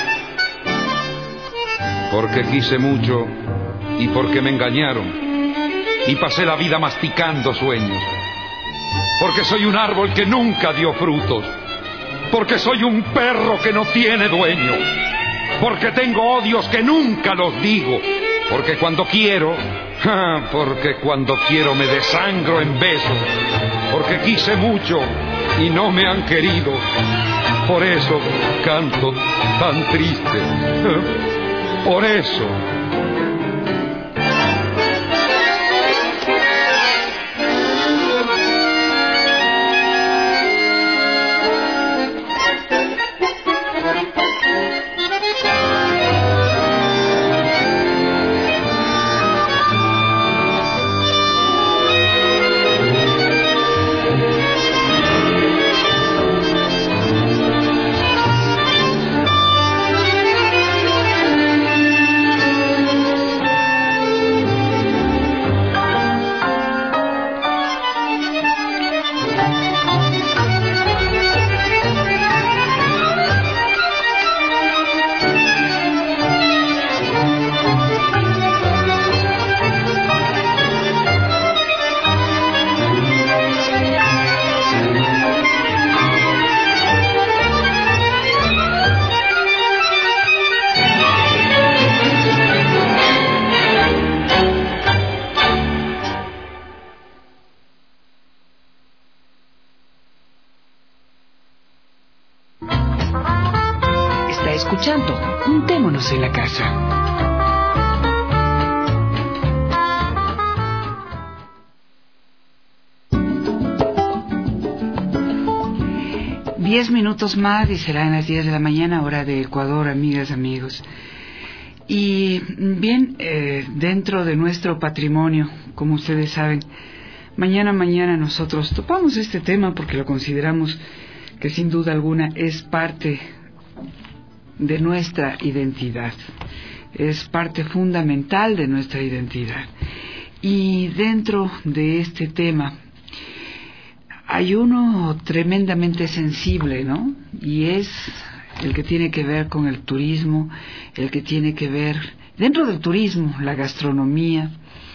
Porque quise mucho y porque me engañaron y pasé la vida masticando sueños. Porque soy un árbol que nunca dio frutos, porque soy un perro que no tiene dueño, porque tengo odios que nunca los digo, porque cuando quiero, porque cuando quiero me desangro en besos, porque quise mucho y no me han querido, por eso canto tan triste, por eso.
Escuchando, juntémonos en la casa. Diez minutos más y serán las diez de la mañana, hora de Ecuador, amigas, amigos. Y bien, eh, dentro de nuestro patrimonio, como ustedes saben, mañana, mañana nosotros topamos este tema porque lo consideramos que sin duda alguna es parte de nuestra identidad, es parte fundamental de nuestra identidad. Y dentro de este tema hay uno tremendamente sensible, ¿no? Y es el que tiene que ver con el turismo, el que tiene que ver, dentro del turismo, la gastronomía,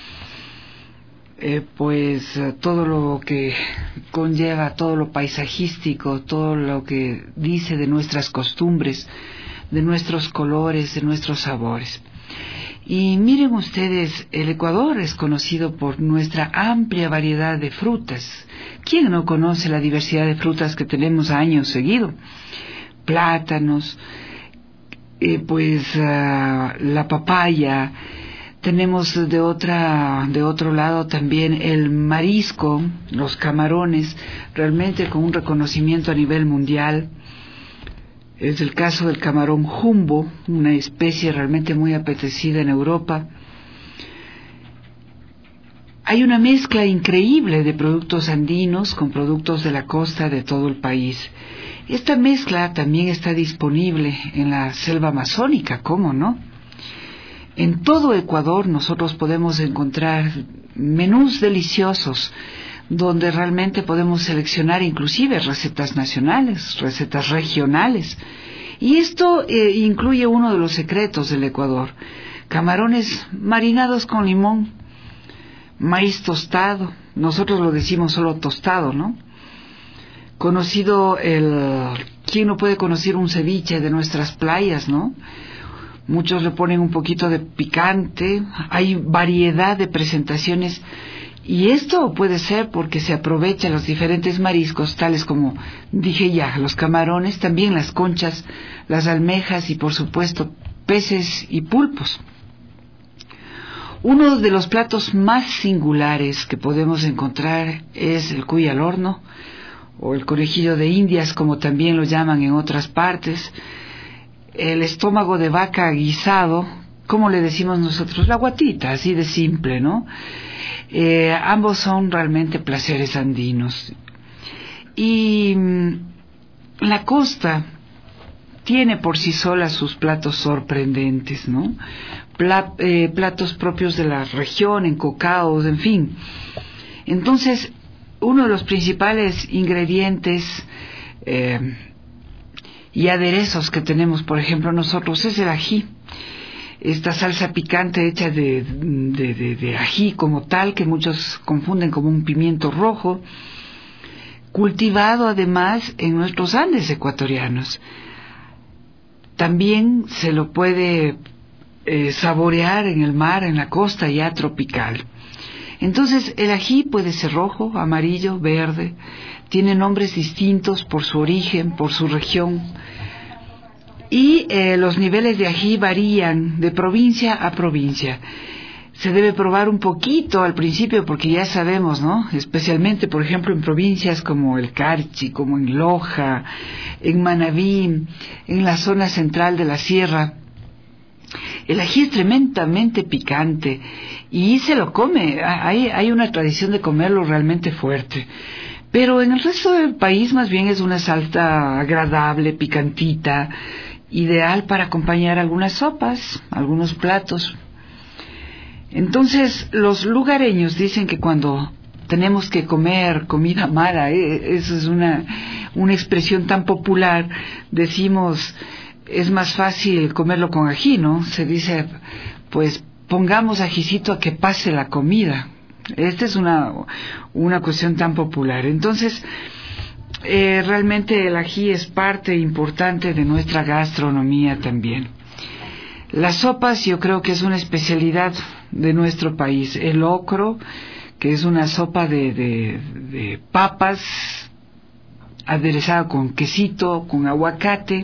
eh, pues todo lo que conlleva, todo lo paisajístico, todo lo que dice de nuestras costumbres, de nuestros colores, de nuestros sabores. Y miren ustedes, el Ecuador es conocido por nuestra amplia variedad de frutas. ¿Quién no conoce la diversidad de frutas que tenemos años seguido? Plátanos, eh, pues uh, la papaya, tenemos de otra, de otro lado también el marisco, los camarones, realmente con un reconocimiento a nivel mundial. Es el caso del camarón jumbo, una especie realmente muy apetecida en Europa. Hay una mezcla increíble de productos andinos con productos de la costa de todo el país. Esta mezcla también está disponible en la selva amazónica, ¿cómo no? En todo Ecuador nosotros podemos encontrar menús deliciosos donde realmente podemos seleccionar inclusive recetas nacionales, recetas regionales. Y esto eh, incluye uno de los secretos del Ecuador: camarones marinados con limón, maíz tostado, nosotros lo decimos solo tostado, ¿no? Conocido el... ¿Quién no puede conocer un ceviche de nuestras playas, no? Muchos le ponen un poquito de picante, hay variedad de presentaciones. Y esto puede ser porque se aprovechan los diferentes mariscos, tales como dije ya, los camarones, también las conchas, las almejas y por supuesto peces y pulpos. Uno de los platos más singulares que podemos encontrar es el cuy al horno, o el conejillo de Indias, como también lo llaman en otras partes, el estómago de vaca guisado, como le decimos nosotros, la guatita, así de simple, ¿no? Eh, ambos son realmente placeres andinos. Y mmm, la costa tiene por sí sola sus platos sorprendentes, ¿no? Pla, eh, platos propios de la región, encocados, en fin. Entonces, uno de los principales ingredientes eh, y aderezos que tenemos, por ejemplo, nosotros, es el ají. Esta salsa picante hecha de, de, de, de ají como tal, que muchos confunden como un pimiento rojo, cultivado además en nuestros Andes ecuatorianos. También se lo puede eh, saborear en el mar, en la costa ya tropical. Entonces el ají puede ser rojo, amarillo, verde, tiene nombres distintos por su origen, por su región, y eh, los niveles de ají varían de provincia a provincia. Se debe probar un poquito al principio porque ya sabemos, ¿no? Especialmente, por ejemplo, en provincias como el Carchi, como en Loja, en Manabí, en la zona central de la sierra, el ají es tremendamente picante y se lo come. Hay, hay una tradición de comerlo realmente fuerte. Pero en el resto del país más bien es una salsa agradable, picantita, ideal para acompañar algunas sopas, algunos platos. Entonces, los lugareños dicen que cuando tenemos que comer comida mala, eh, eso es una, una expresión tan popular, decimos, es más fácil comerlo con ají, ¿no? Se dice, pues, pongamos ajicito a que pase la comida. Esta es una, una cuestión tan popular. Entonces, eh, realmente el ají es parte importante de nuestra gastronomía también. Las sopas yo creo que es una especialidad de nuestro país. El locro, que es una sopa de, de, de papas aderezada con quesito, con aguacate,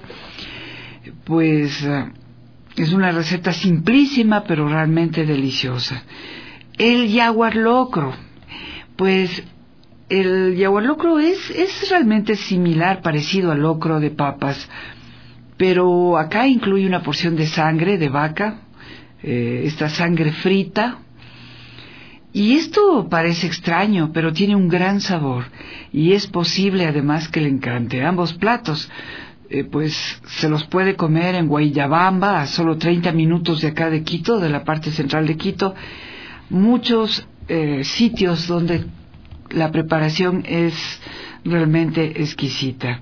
pues uh, es una receta simplísima pero realmente deliciosa. El yaguar locro, pues el yaguar locro es, es realmente similar, parecido al locro de papas, pero acá incluye una porción de sangre de vaca, eh, esta sangre frita, y esto parece extraño, pero tiene un gran sabor, y es posible además que le encante. Ambos platos, eh, pues se los puede comer en Guayabamba, a solo treinta minutos de acá de Quito, de la parte central de Quito, muchos eh, sitios donde la preparación es realmente exquisita.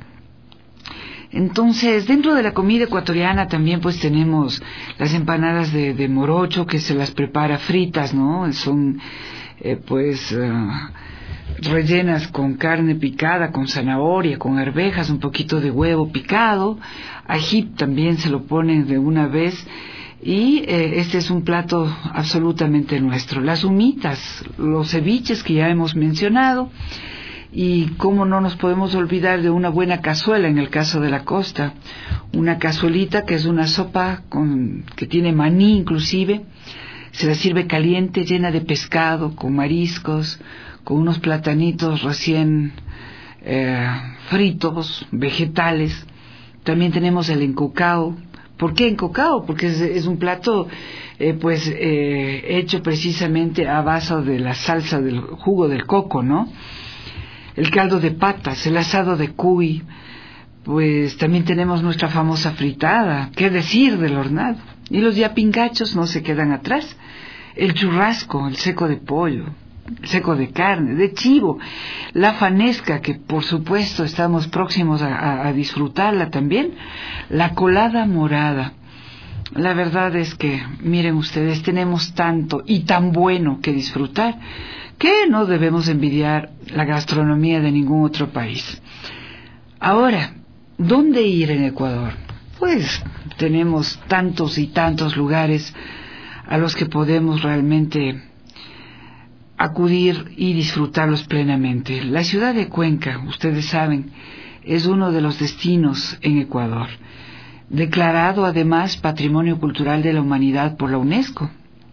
Entonces, dentro de la comida ecuatoriana también pues tenemos las empanadas de, de morocho, que se las prepara fritas, ¿no? Son eh, pues uh, rellenas con carne picada, con zanahoria, con arvejas, un poquito de huevo picado, ají también se lo ponen de una vez, y eh, este es un plato absolutamente nuestro. Las humitas, los ceviches que ya hemos mencionado, y cómo no nos podemos olvidar de una buena cazuela en el caso de la costa, una cazuelita que es una sopa con, que tiene maní inclusive, se la sirve caliente, llena de pescado, con mariscos, con unos platanitos recién eh, fritos, vegetales. También tenemos el encocao. ¿Por qué encocao? Porque es, es un plato eh, pues eh, hecho precisamente a base de la salsa del jugo del coco, ¿no? El caldo de patas, el asado de cuy, pues también tenemos nuestra famosa fritada, qué decir del hornado. Y los yapingachos no se quedan atrás. El churrasco, el seco de pollo, el seco de carne, de chivo, la fanesca, que por supuesto estamos próximos a, a, a disfrutarla también, la colada morada. La verdad es que, miren ustedes, tenemos tanto y tan bueno que disfrutar, que no debemos envidiar la gastronomía de ningún otro país. Ahora, ¿dónde ir en Ecuador? Pues tenemos tantos y tantos lugares a los que podemos realmente acudir y disfrutarlos plenamente. La ciudad de Cuenca, ustedes saben, es uno de los destinos en Ecuador, declarado además Patrimonio Cultural de la Humanidad por la UNESCO.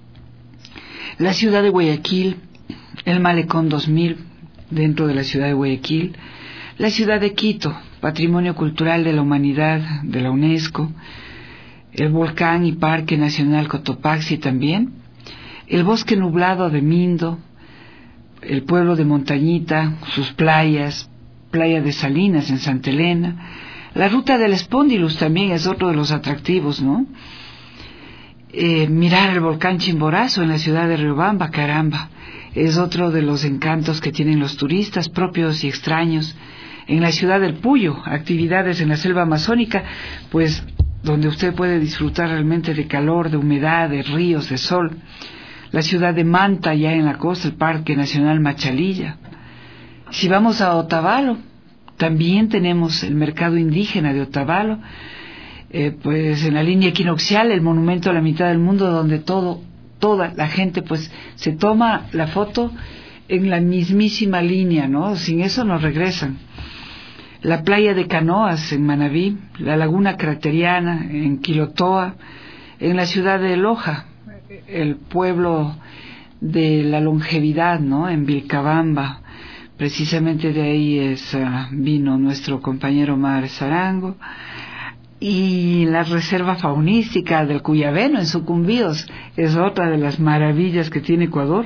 La ciudad de Guayaquil, el Malecón dos mil, dentro de la ciudad de Guayaquil, la ciudad de Quito, Patrimonio Cultural de la Humanidad de la UNESCO, el Volcán y Parque Nacional Cotopaxi también, el Bosque Nublado de Mindo, el pueblo de Montañita, sus playas, Playa de Salinas en Santa Elena, La ruta del Espóndilus también es otro de los atractivos, ¿no? Eh, mirar el volcán Chimborazo en la ciudad de Riobamba, caramba, es otro de los encantos que tienen los turistas propios y extraños. En la ciudad del Puyo, actividades en la selva amazónica, pues donde usted puede disfrutar realmente de calor, de humedad, de ríos, de sol. La ciudad de Manta, ya en la costa, el Parque Nacional Machalilla. Si vamos a Otavalo, también tenemos el mercado indígena de Otavalo, eh, pues en la línea equinoccial, el monumento a la mitad del mundo, donde todo, toda la gente pues se toma la foto en la mismísima línea, ¿no? Sin eso no regresan. La playa de Canoas en Manabí, la laguna crateriana en Quilotoa, en la ciudad de Loja, el pueblo de la longevidad, ¿no? En Vilcabamba. Precisamente de ahí es, uh, vino nuestro compañero Omar Zarango. Y la reserva faunística del Cuyabeno en Sucumbíos es otra de las maravillas que tiene Ecuador.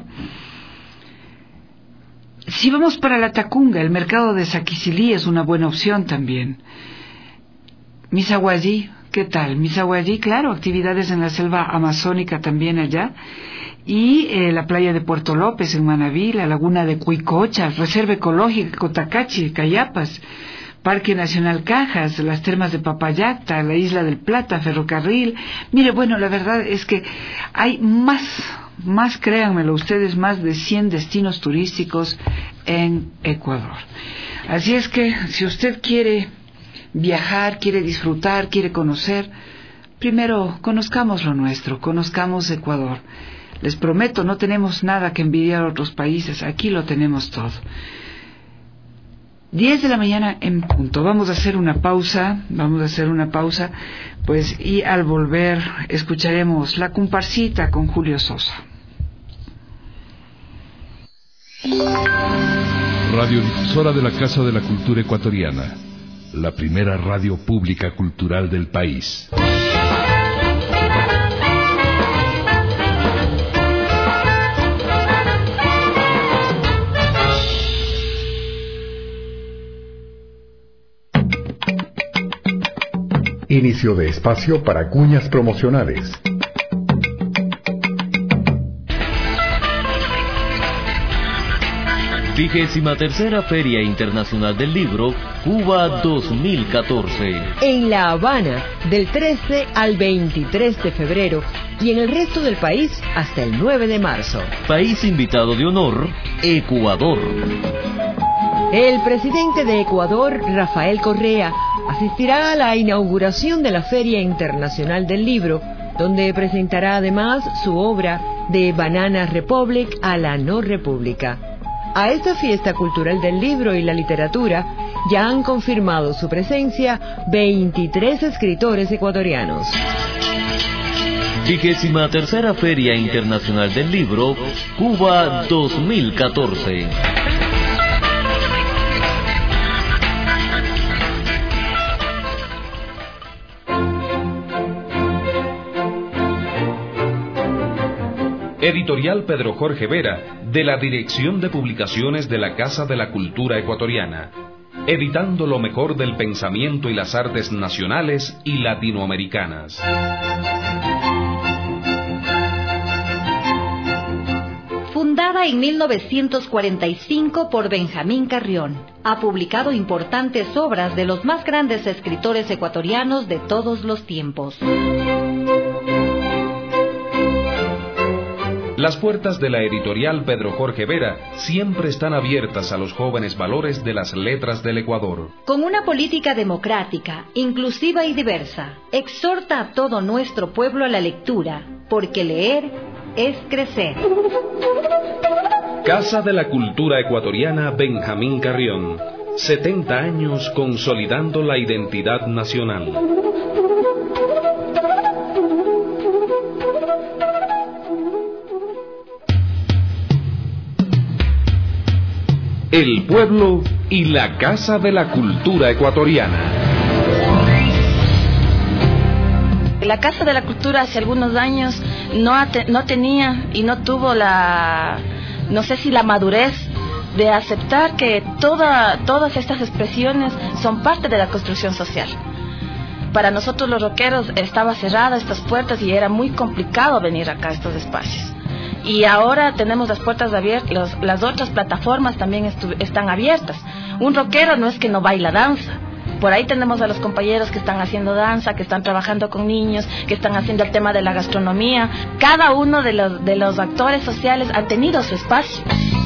Si vamos para la Tacunga, el mercado de Saquicilí es una buena opción también. Misahuallí, ¿qué tal? Misahuallí, claro, actividades en la selva amazónica también allá. Y eh, la playa de Puerto López en Manabí, la laguna de Cuicocha, Reserva Ecológica Cotacachi, Cayapas, Parque Nacional Cajas, las termas de Papayacta, la Isla del Plata, Ferrocarril. Mire, bueno, la verdad es que hay más, más, créanmelo ustedes, más de cien destinos turísticos en Ecuador. Así es que, si usted quiere viajar, quiere disfrutar, quiere conocer, primero conozcamos lo nuestro, conozcamos Ecuador. Les prometo, no tenemos nada que envidiar a otros países, aquí lo tenemos todo. diez de la mañana en punto. Vamos a hacer una pausa, vamos a hacer una pausa, pues, y al volver escucharemos La Comparsita con Julio Sosa.
Radiodifusora de la Casa de la Cultura Ecuatoriana, la primera radio pública cultural del país.
Inicio de espacio para cuñas promocionales.
Vigésima tercera Feria Internacional del Libro, Cuba dos mil catorce.
En La Habana, del trece al veintitrés de febrero, y en el resto del país hasta el nueve de marzo.
País invitado de honor, Ecuador.
El presidente de Ecuador, Rafael Correa, asistirá a la inauguración de la Feria Internacional del Libro, donde presentará además su obra de Banana Republic a la No República. A esta fiesta cultural del libro y la literatura ya han confirmado su presencia veintitrés escritores ecuatorianos.
Vigésima tercera Feria Internacional del Libro, Cuba dos mil catorce.
Editorial Pedro Jorge Vera, de la Dirección de Publicaciones de la Casa de la Cultura Ecuatoriana, editando lo mejor del pensamiento y las artes nacionales y latinoamericanas.
Fundada en mil novecientos cuarenta y cinco por Benjamín Carrión, ha publicado importantes obras de los más grandes escritores ecuatorianos de todos los tiempos.
Las puertas de la editorial Pedro Jorge Vera siempre están abiertas a los jóvenes valores de las letras del Ecuador.
Con una política democrática, inclusiva y diversa, exhorta a todo nuestro pueblo a la lectura, porque leer es crecer.
Casa de la Cultura Ecuatoriana Benjamín Carrión, setenta años consolidando la identidad nacional. El pueblo y la Casa de la Cultura Ecuatoriana.
La Casa de la Cultura hace algunos años no, no tenía y no tuvo la, no sé si la madurez de aceptar que toda, todas estas expresiones son parte de la construcción social. Para nosotros los rockeros estaba cerrada estas puertas y era muy complicado venir acá a estos espacios. Y ahora tenemos las puertas abiertas, las otras plataformas también están abiertas. Un rockero no es que no baila danza. Por ahí tenemos a los compañeros que están haciendo danza, que están trabajando con niños, que están haciendo el tema de la gastronomía. Cada uno de los, de los actores sociales ha tenido su espacio.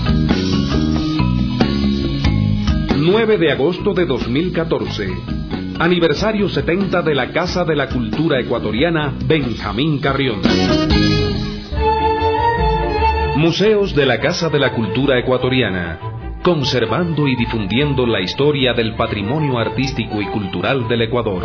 nueve de agosto de dos mil catorce. Aniversario setenta de la Casa de la Cultura Ecuatoriana Benjamín Carrión. Museos de la Casa de la Cultura Ecuatoriana, conservando y difundiendo la historia del patrimonio artístico y cultural del Ecuador.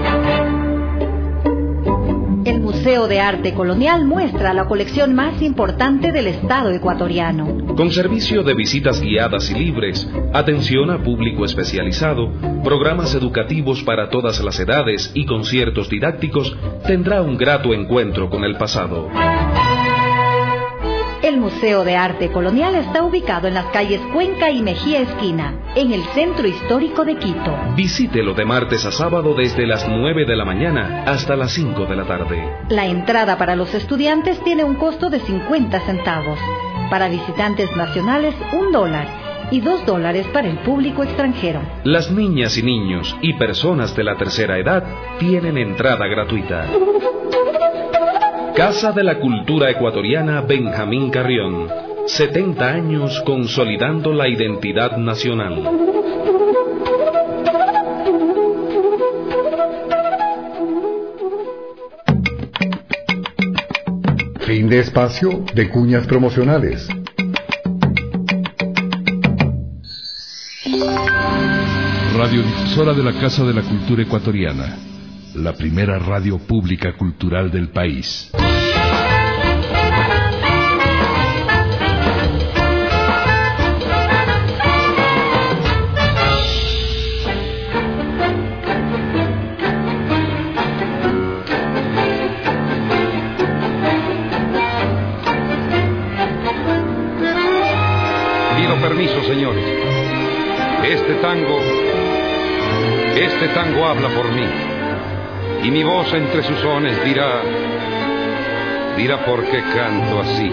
El Museo de Arte Colonial muestra la colección más importante del Estado ecuatoriano.
Con servicio de visitas guiadas y libres, atención a público especializado, programas educativos para todas las edades y conciertos didácticos, tendrá un grato encuentro con el pasado.
El Museo de Arte Colonial está ubicado en las calles Cuenca y Mejía Esquina, en el centro histórico de Quito.
Visítelo de martes a sábado desde las nueve de la mañana hasta las cinco de la tarde.
La entrada para los estudiantes tiene un costo de cincuenta centavos. Para visitantes nacionales, un dólar. Y dos dólares para el público extranjero.
Las niñas y niños y personas de la tercera edad tienen entrada gratuita. Casa de la Cultura Ecuatoriana Benjamín Carrión. setenta años consolidando la identidad nacional.
Fin de espacio de cuñas promocionales.
Radiodifusora de la Casa de la Cultura Ecuatoriana, la primera radio pública cultural del país.
Pido permiso, señores. Este tango, este tango habla por mí. Y mi voz entre sus sones dirá, dirá por qué canto así.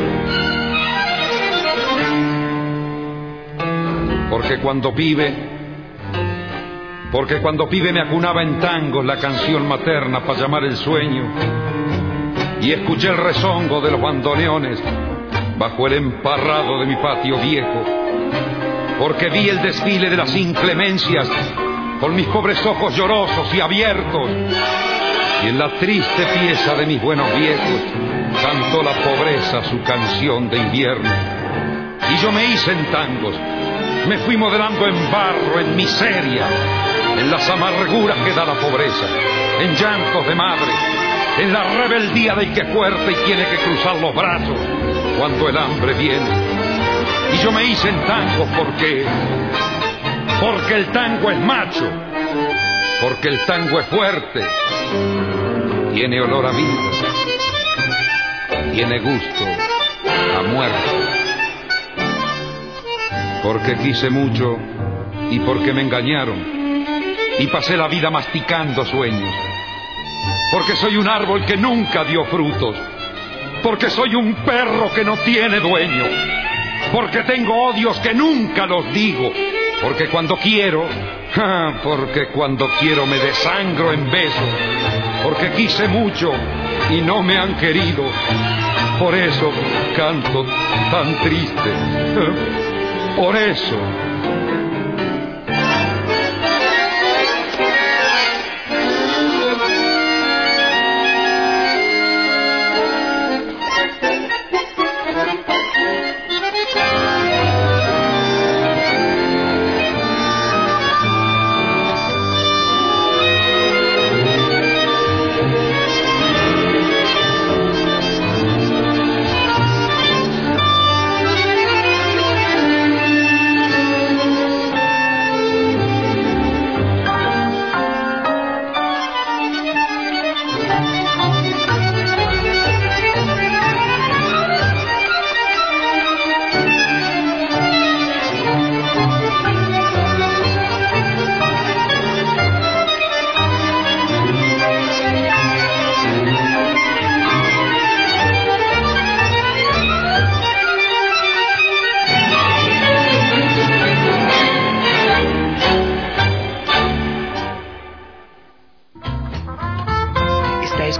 Porque cuando pibe, porque cuando pibe me acunaba en tangos la canción materna para llamar el sueño. Y escuché el rezongo de los bandoneones bajo el emparrado de mi patio viejo. Porque vi el desfile de las inclemencias con mis pobres ojos llorosos y abiertos, y en la triste pieza de mis buenos viejos cantó la pobreza su canción de invierno. Y yo me hice en tangos, me fui modelando en barro, en miseria, en las amarguras que da la pobreza, en llantos de madre, en la rebeldía del que es fuerte y tiene que cruzar los brazos cuando el hambre viene. Y yo me hice en tangos porque... Porque el tango es macho, porque el tango es fuerte, tiene olor a vida, tiene gusto a muerte. Porque quise mucho y porque me engañaron y pasé la vida masticando sueños. Porque soy un árbol que nunca dio frutos, porque soy un perro que no tiene dueño, porque tengo odios que nunca los digo. Porque cuando quiero, porque cuando quiero me desangro en besos, porque quise mucho y no me han querido, por eso canto tan triste, por eso.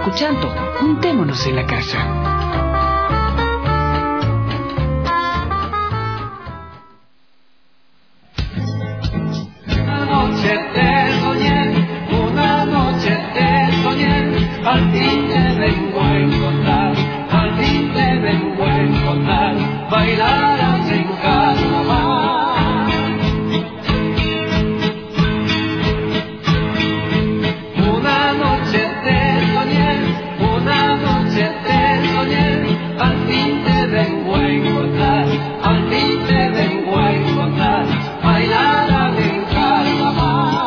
escuchando Juntémonos en la Casa.
Al fin te vengo a encontrar, al fin te vengo a encontrar, bailarás en carnaval. Una noche te soñé, una noche te soñé, al fin te vengo a encontrar, al fin te vengo a encontrar, bailarás en carnaval.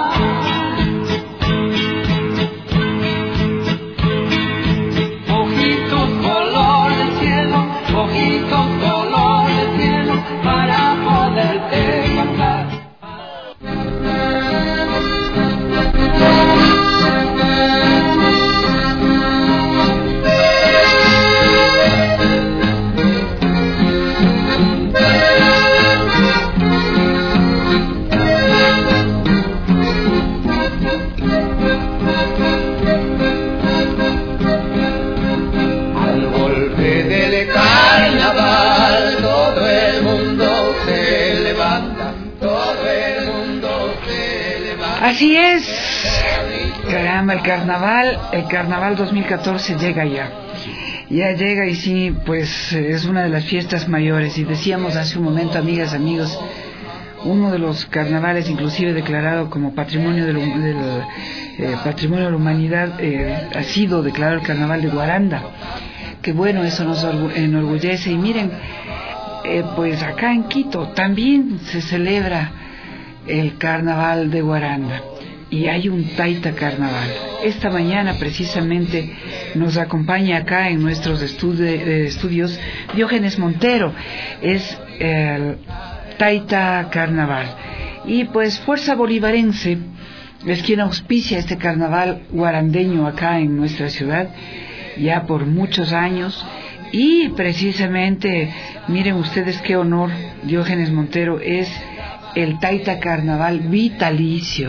Ojitos color de cielo para poderte cantar. Al golpe del carnaval todo el mundo se levanta, todo el mundo se levanta.
Así es. Caramba, el carnaval, el carnaval dos mil catorce llega ya. Ya llega y sí, pues es una de las fiestas mayores. Y decíamos hace un momento, amigas, amigos, uno de los carnavales inclusive declarado como patrimonio del, del eh, patrimonio de la humanidad eh, ha sido declarado el carnaval de Guaranda. Que bueno, eso nos enorgullece. Y miren, eh, pues acá en Quito también se celebra el carnaval de Guaranda y hay un Taita Carnaval. Esta mañana precisamente nos acompaña acá en nuestros estudi- eh, estudios Diógenes Montero, es el Taita Carnaval. Y pues Fuerza Bolivarense es quien auspicia este carnaval guarandeño acá en nuestra ciudad ya por muchos años. Y precisamente, miren ustedes qué honor, Diógenes Montero, es el Taita Carnaval vitalicio,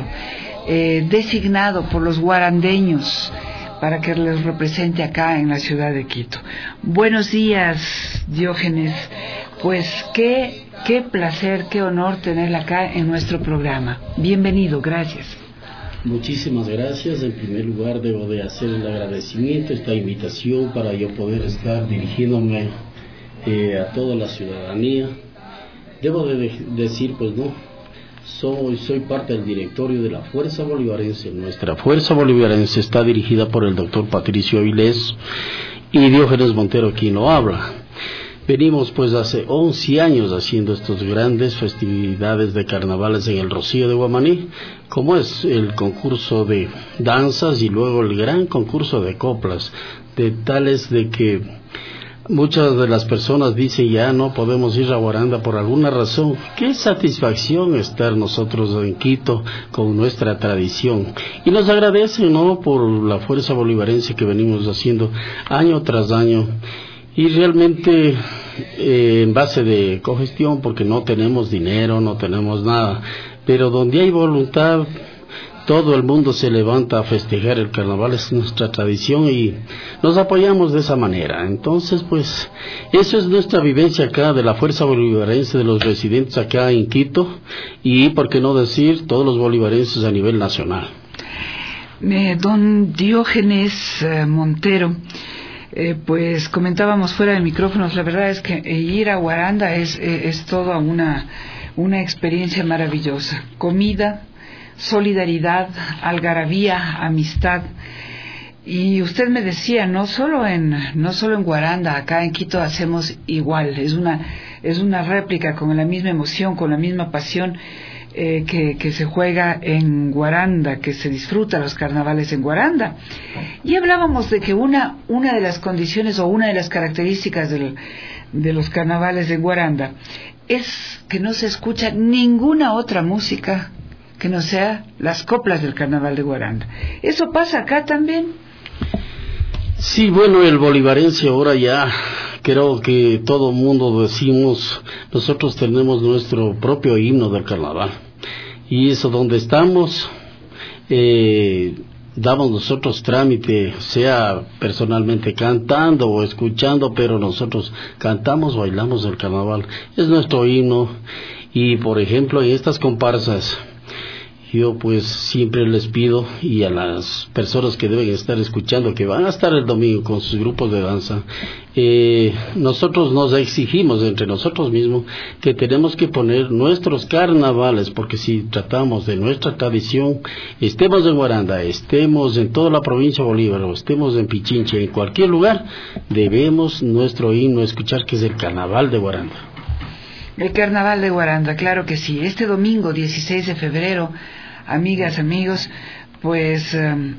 eh, designado por los guarandeños para que les represente acá en la ciudad de Quito. Buenos días, Diógenes. Pues qué, qué placer, qué honor tenerla acá en nuestro programa. Bienvenido, gracias.
Muchísimas gracias. En primer lugar debo de hacer el agradecimiento, esta invitación para yo poder estar dirigiéndome eh, a toda la ciudadanía. Debo de, de decir, pues no, soy, soy parte del directorio de la Fuerza Bolivarense. Nuestra Fuerza Bolivarense está dirigida por el doctor Patricio Avilés y Diógenes Montero quien lo habla. Venimos pues hace once años haciendo estas grandes festividades de carnavales en el Rocío de Guamaní, como es el concurso de danzas y luego el gran concurso de coplas, de tales de que muchas de las personas dicen ya no podemos ir a Guaranda por alguna razón. Qué satisfacción estar nosotros en Quito con nuestra tradición. Y nos agradecen, ¿no?, por la Fuerza Bolivarense que venimos haciendo año tras año. Y realmente eh, en base de cogestión, porque no tenemos dinero, no tenemos nada, pero donde hay voluntad, todo el mundo se levanta a festejar el carnaval, es nuestra tradición y nos apoyamos de esa manera. Entonces, pues, eso es nuestra vivencia acá de la Fuerza Bolivarense, de los residentes acá en Quito y, por qué no decir, todos los bolivarenses a nivel nacional.
Eh, don Diógenes eh, Montero, Eh, pues comentábamos fuera de micrófonos, la verdad es que eh, ir a Guaranda es, eh, es toda una, una experiencia maravillosa. Comida, solidaridad, algarabía, amistad. Y usted me decía, no solo en, no solo en Guaranda, acá en Quito hacemos igual, es una, es una réplica con la misma emoción, con la misma pasión. Eh, que, que se juega en Guaranda, que se disfruta los carnavales en Guaranda. Y hablábamos de que una, una de las condiciones o una de las características del, de los carnavales en Guaranda es que no se escucha ninguna otra música que no sea las coplas del carnaval de Guaranda. ¿Eso pasa acá también?
Sí, bueno, el bolivarense ahora ya creo que todo mundo decimos, nosotros tenemos nuestro propio himno del carnaval. Y eso donde estamos, eh, damos nosotros trámite, sea personalmente cantando o escuchando, pero nosotros cantamos, bailamos el carnaval, es nuestro himno. Y por ejemplo, en estas comparsas, yo pues siempre les pido, y a las personas que deben estar escuchando, que van a estar el domingo con sus grupos de danza, eh, nosotros nos exigimos entre nosotros mismos que tenemos que poner nuestros carnavales, porque si tratamos de nuestra tradición, estemos en Guaranda, estemos en toda la provincia de Bolívar, o estemos en Pichincha, en cualquier lugar, debemos nuestro himno escuchar, que es el carnaval de Guaranda.
El carnaval de Guaranda, claro que sí. Este domingo dieciséis de febrero, amigas, amigos, pues um,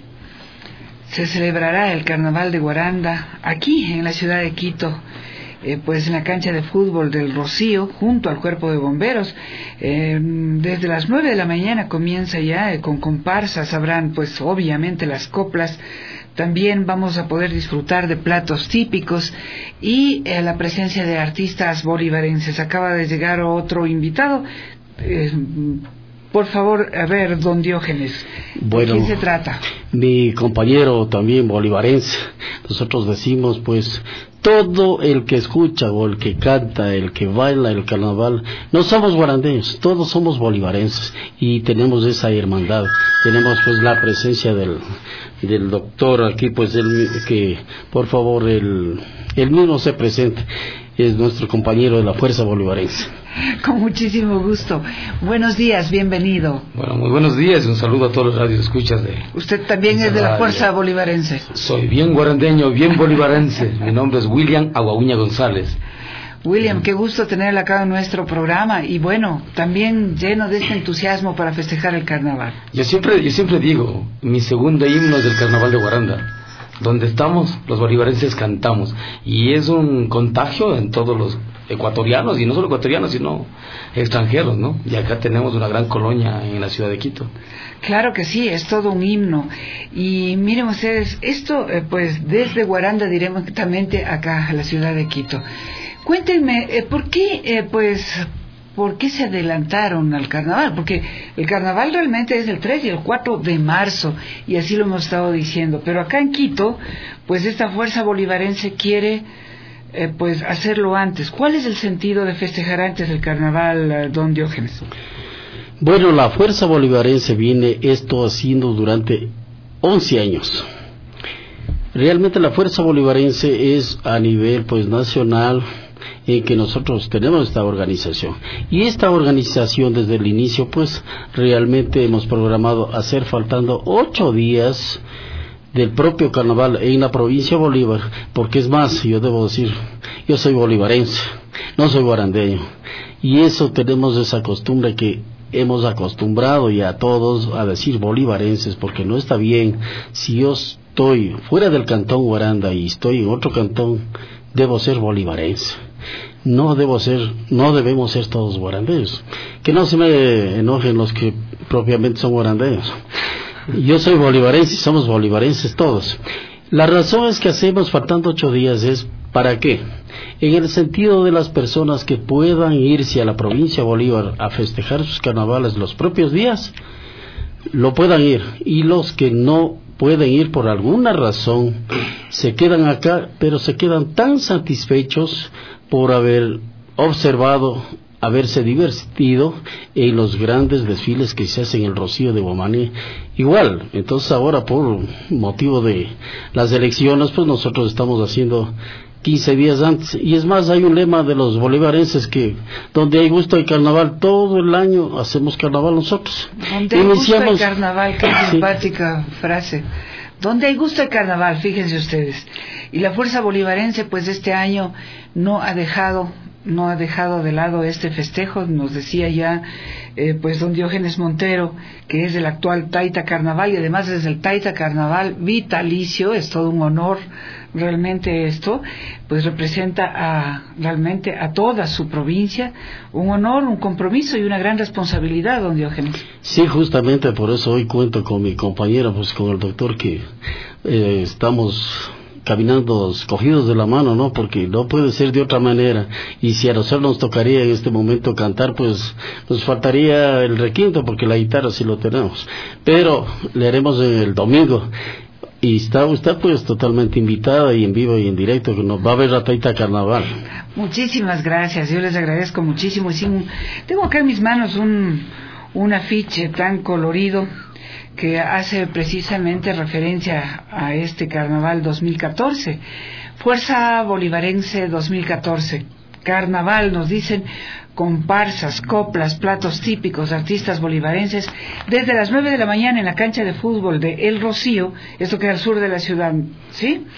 se celebrará el carnaval de Guaranda aquí en la ciudad de Quito, eh, pues en la cancha de fútbol del Rocío, junto al cuerpo de bomberos. Eh, desde las nueve de la mañana comienza ya eh, con comparsas, habrán pues obviamente las coplas. También vamos a poder disfrutar de platos típicos y eh, la presencia de artistas bolivarenses. Acaba de llegar otro invitado. Eh, por favor, a ver, don Diógenes,
bueno,
¿de quién se trata?
Mi compañero también bolivarense. Nosotros decimos, pues, todo el que escucha o el que canta, el que baila el carnaval, no somos guarandeños, todos somos bolivarenses y tenemos esa hermandad. Tenemos pues la presencia del del doctor aquí, pues el que por favor el el mismo se presente, es nuestro compañero de la Fuerza Bolivarense.
Con muchísimo gusto. Buenos días, bienvenido.
Bueno, muy buenos días y un saludo a todos los radioescuchas de...
Usted también es de la Fuerza Bolivarense.
Soy bien guarandeño, bien bolivarense. Mi nombre es William Aguahuña González.
William, qué gusto tenerla acá en nuestro programa y bueno, también lleno de este entusiasmo para festejar el carnaval.
Yo siempre, yo siempre digo, mi segundo himno es del carnaval de Guaranda. Donde estamos, los bolivarenses cantamos. Y es un contagio en todos los ecuatorianos, y no solo ecuatorianos, sino extranjeros, ¿no? Y acá tenemos una gran colonia en la ciudad de Quito.
Claro que sí, es todo un himno. Y miren ustedes, esto eh, pues desde Guaranda directamente acá a la ciudad de Quito. Cuéntenme, eh, ¿por qué eh, pues... ¿por qué se adelantaron al carnaval? Porque el carnaval realmente es el tres y el cuatro de marzo, y así lo hemos estado diciendo. Pero acá en Quito, pues esta fuerza bolivarense quiere eh, pues hacerlo antes. ¿Cuál es el sentido de festejar antes el carnaval, eh, don Diógenes?
Bueno, la fuerza bolivarense viene esto haciendo durante once años. Realmente la fuerza bolivarense es a nivel pues nacional, en que nosotros tenemos esta organización, y esta organización desde el inicio pues realmente hemos programado hacer faltando ocho días del propio carnaval en la provincia de Bolívar, porque es más, yo debo decir, yo soy bolivarense, no soy guarandeño, y eso tenemos esa costumbre que hemos acostumbrado ya a todos a decir bolivarenses, porque no está bien. Si yo estoy fuera del cantón Guaranda y estoy en otro cantón, debo ser bolivarense. No debo ser, no debemos ser todos guarandeños. Que no se me enojen los que propiamente son guarandeños. Yo soy bolivarense y somos bolivarenses todos. La razón es que hacemos faltando ocho días es ¿para qué? En el sentido de las personas que puedan irse a la provincia de Bolívar a festejar sus carnavales los propios días, lo puedan ir, y los que no pueden ir por alguna razón se quedan acá, pero se quedan tan satisfechos por haber observado, haberse divertido en los grandes desfiles que se hacen en el Rocío de Guamaní. Igual, entonces ahora por motivo de las elecciones, pues nosotros estamos haciendo quince días antes, y es más, hay un lema de los bolivarenses que donde hay gusto hay carnaval, todo el año hacemos carnaval nosotros.
Donde hay gusto hay carnaval, qué simpática sí. frase. Donde hay gusto hay carnaval, fíjense ustedes. Y la fuerza bolivarense pues este año no ha dejado no ha dejado de lado este festejo. Nos decía ya eh, pues don Diógenes Montero, que es el actual Taita Carnaval, y además es el Taita Carnaval vitalicio. Es todo un honor realmente esto, pues representa a, realmente a toda su provincia, un honor, un compromiso y una gran responsabilidad, don Diógenes.
Sí, justamente por eso hoy cuento con mi compañero, pues con el doctor, que eh, estamos caminando cogidos de la mano, ¿no? Porque no puede ser de otra manera. Y si a nosotros nos tocaría en este momento cantar, pues nos faltaría el requinto, porque la guitarra sí lo tenemos. Pero le haremos el domingo. Y está usted pues totalmente invitada y en vivo y en directo, que nos va a ver a Taita Carnaval.
Muchísimas gracias, yo les agradezco muchísimo. Tengo acá en mis manos un, un afiche tan colorido que hace precisamente referencia a este Carnaval dos mil catorce. Fuerza Bolivarense dos mil catorce. Carnaval, nos dicen, comparsas, coplas, platos típicos, artistas bolivarenses, desde las nueve de la mañana en la cancha de fútbol de El Rocío, esto queda al sur de la ciudad, ¿sí?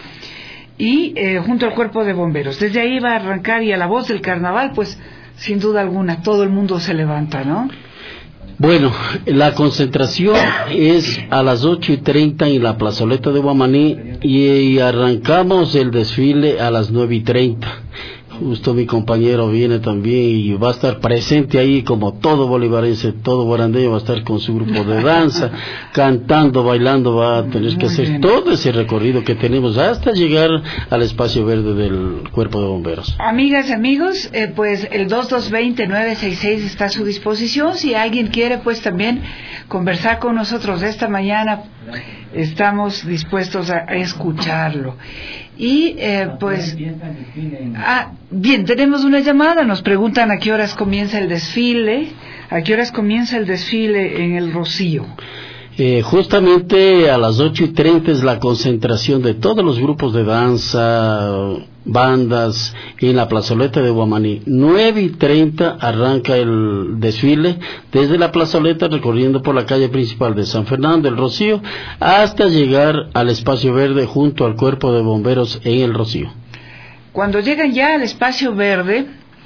Y eh, junto al cuerpo de bomberos. Desde ahí va a arrancar, y a la voz del carnaval, pues, sin duda alguna, todo el mundo se levanta, ¿no?
Bueno, la concentración es a las ocho y treinta en la plazoleta de Guamaní, y arrancamos el desfile a las nueve y treinta. Justo mi compañero viene también y va a estar presente ahí, como todo bolivarense, todo guarandeño, va a estar con su grupo de danza, cantando, bailando, va a tener que hacer bien todo ese recorrido que tenemos hasta llegar al espacio verde del cuerpo de bomberos.
Amigas y amigos, eh, pues el dos dos dos cero nueve seis seis está a su disposición. Si alguien quiere pues también conversar con nosotros esta mañana, estamos dispuestos a, a escucharlo. Y eh, pues ah, bien, tenemos una llamada, nos preguntan a qué horas comienza el desfile, a qué horas comienza el desfile en El Rocío.
Eh, justamente a las ocho y treinta es la concentración de todos los grupos de danza, bandas, en la plazoleta de Guamaní. nueve y treinta arranca el desfile desde la plazoleta, recorriendo por la calle principal de San Fernando, El Rocío, hasta llegar al espacio verde junto al cuerpo de bomberos en El Rocío.
Cuando llegan ya al espacio verde,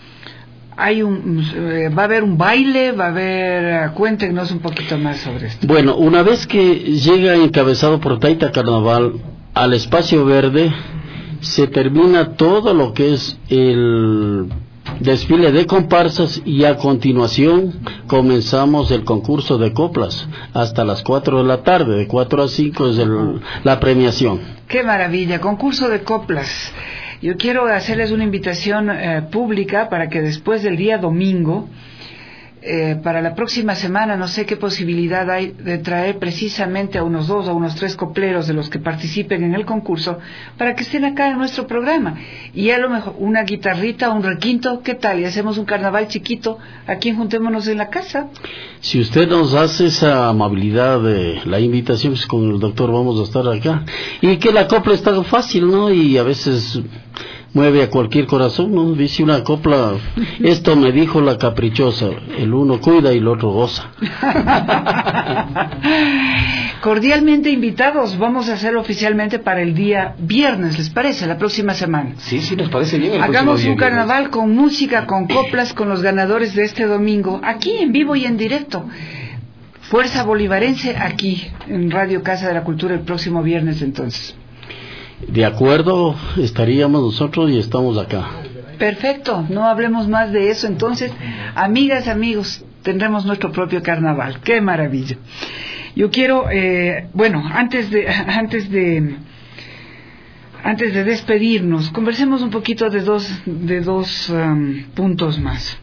hay un eh, va a haber un baile, va a haber, cuéntenos un poquito más sobre esto.
Bueno, una vez que llega encabezado por Taita Carnaval al espacio verde, se termina todo lo que es el desfile de comparsas, y a continuación comenzamos el concurso de coplas hasta las cuatro de la tarde, de cuatro a cinco es el, la premiación.
¡Qué maravilla! Concurso de coplas. Yo quiero hacerles una invitación eh, pública para que después del día domingo, eh, para la próxima semana, no sé qué posibilidad hay de traer precisamente a unos dos o unos tres copleros de los que participen en el concurso, para que estén acá en nuestro programa. Y a lo mejor una guitarrita, un requinto, ¿qué tal? Y hacemos un carnaval chiquito aquí en Juntémonos en la Casa.
Si usted nos hace esa amabilidad de la invitación, pues con el doctor vamos a estar acá. Y que la copla está fácil, ¿no? Y a veces mueve a cualquier corazón, ¿no? Dice una copla, esto me dijo la caprichosa, el uno cuida y el otro goza.
Cordialmente invitados, vamos a hacerlo oficialmente para el día viernes, ¿les parece? La próxima semana.
Sí, sí, nos parece bien. El
Hagamos un carnaval con música, con coplas, con los ganadores de este domingo, aquí en vivo y en directo. Fuerza Bolivarense, aquí en Radio Casa de la Cultura, el próximo viernes entonces.
De acuerdo, estaríamos nosotros y estamos acá.
Perfecto, no hablemos más de eso. Entonces, amigas, amigos, tendremos nuestro propio carnaval. ¡Qué maravilla! Yo quiero, eh, bueno, antes de, antes de, antes de despedirnos, conversemos un poquito de dos, de dos um, puntos más.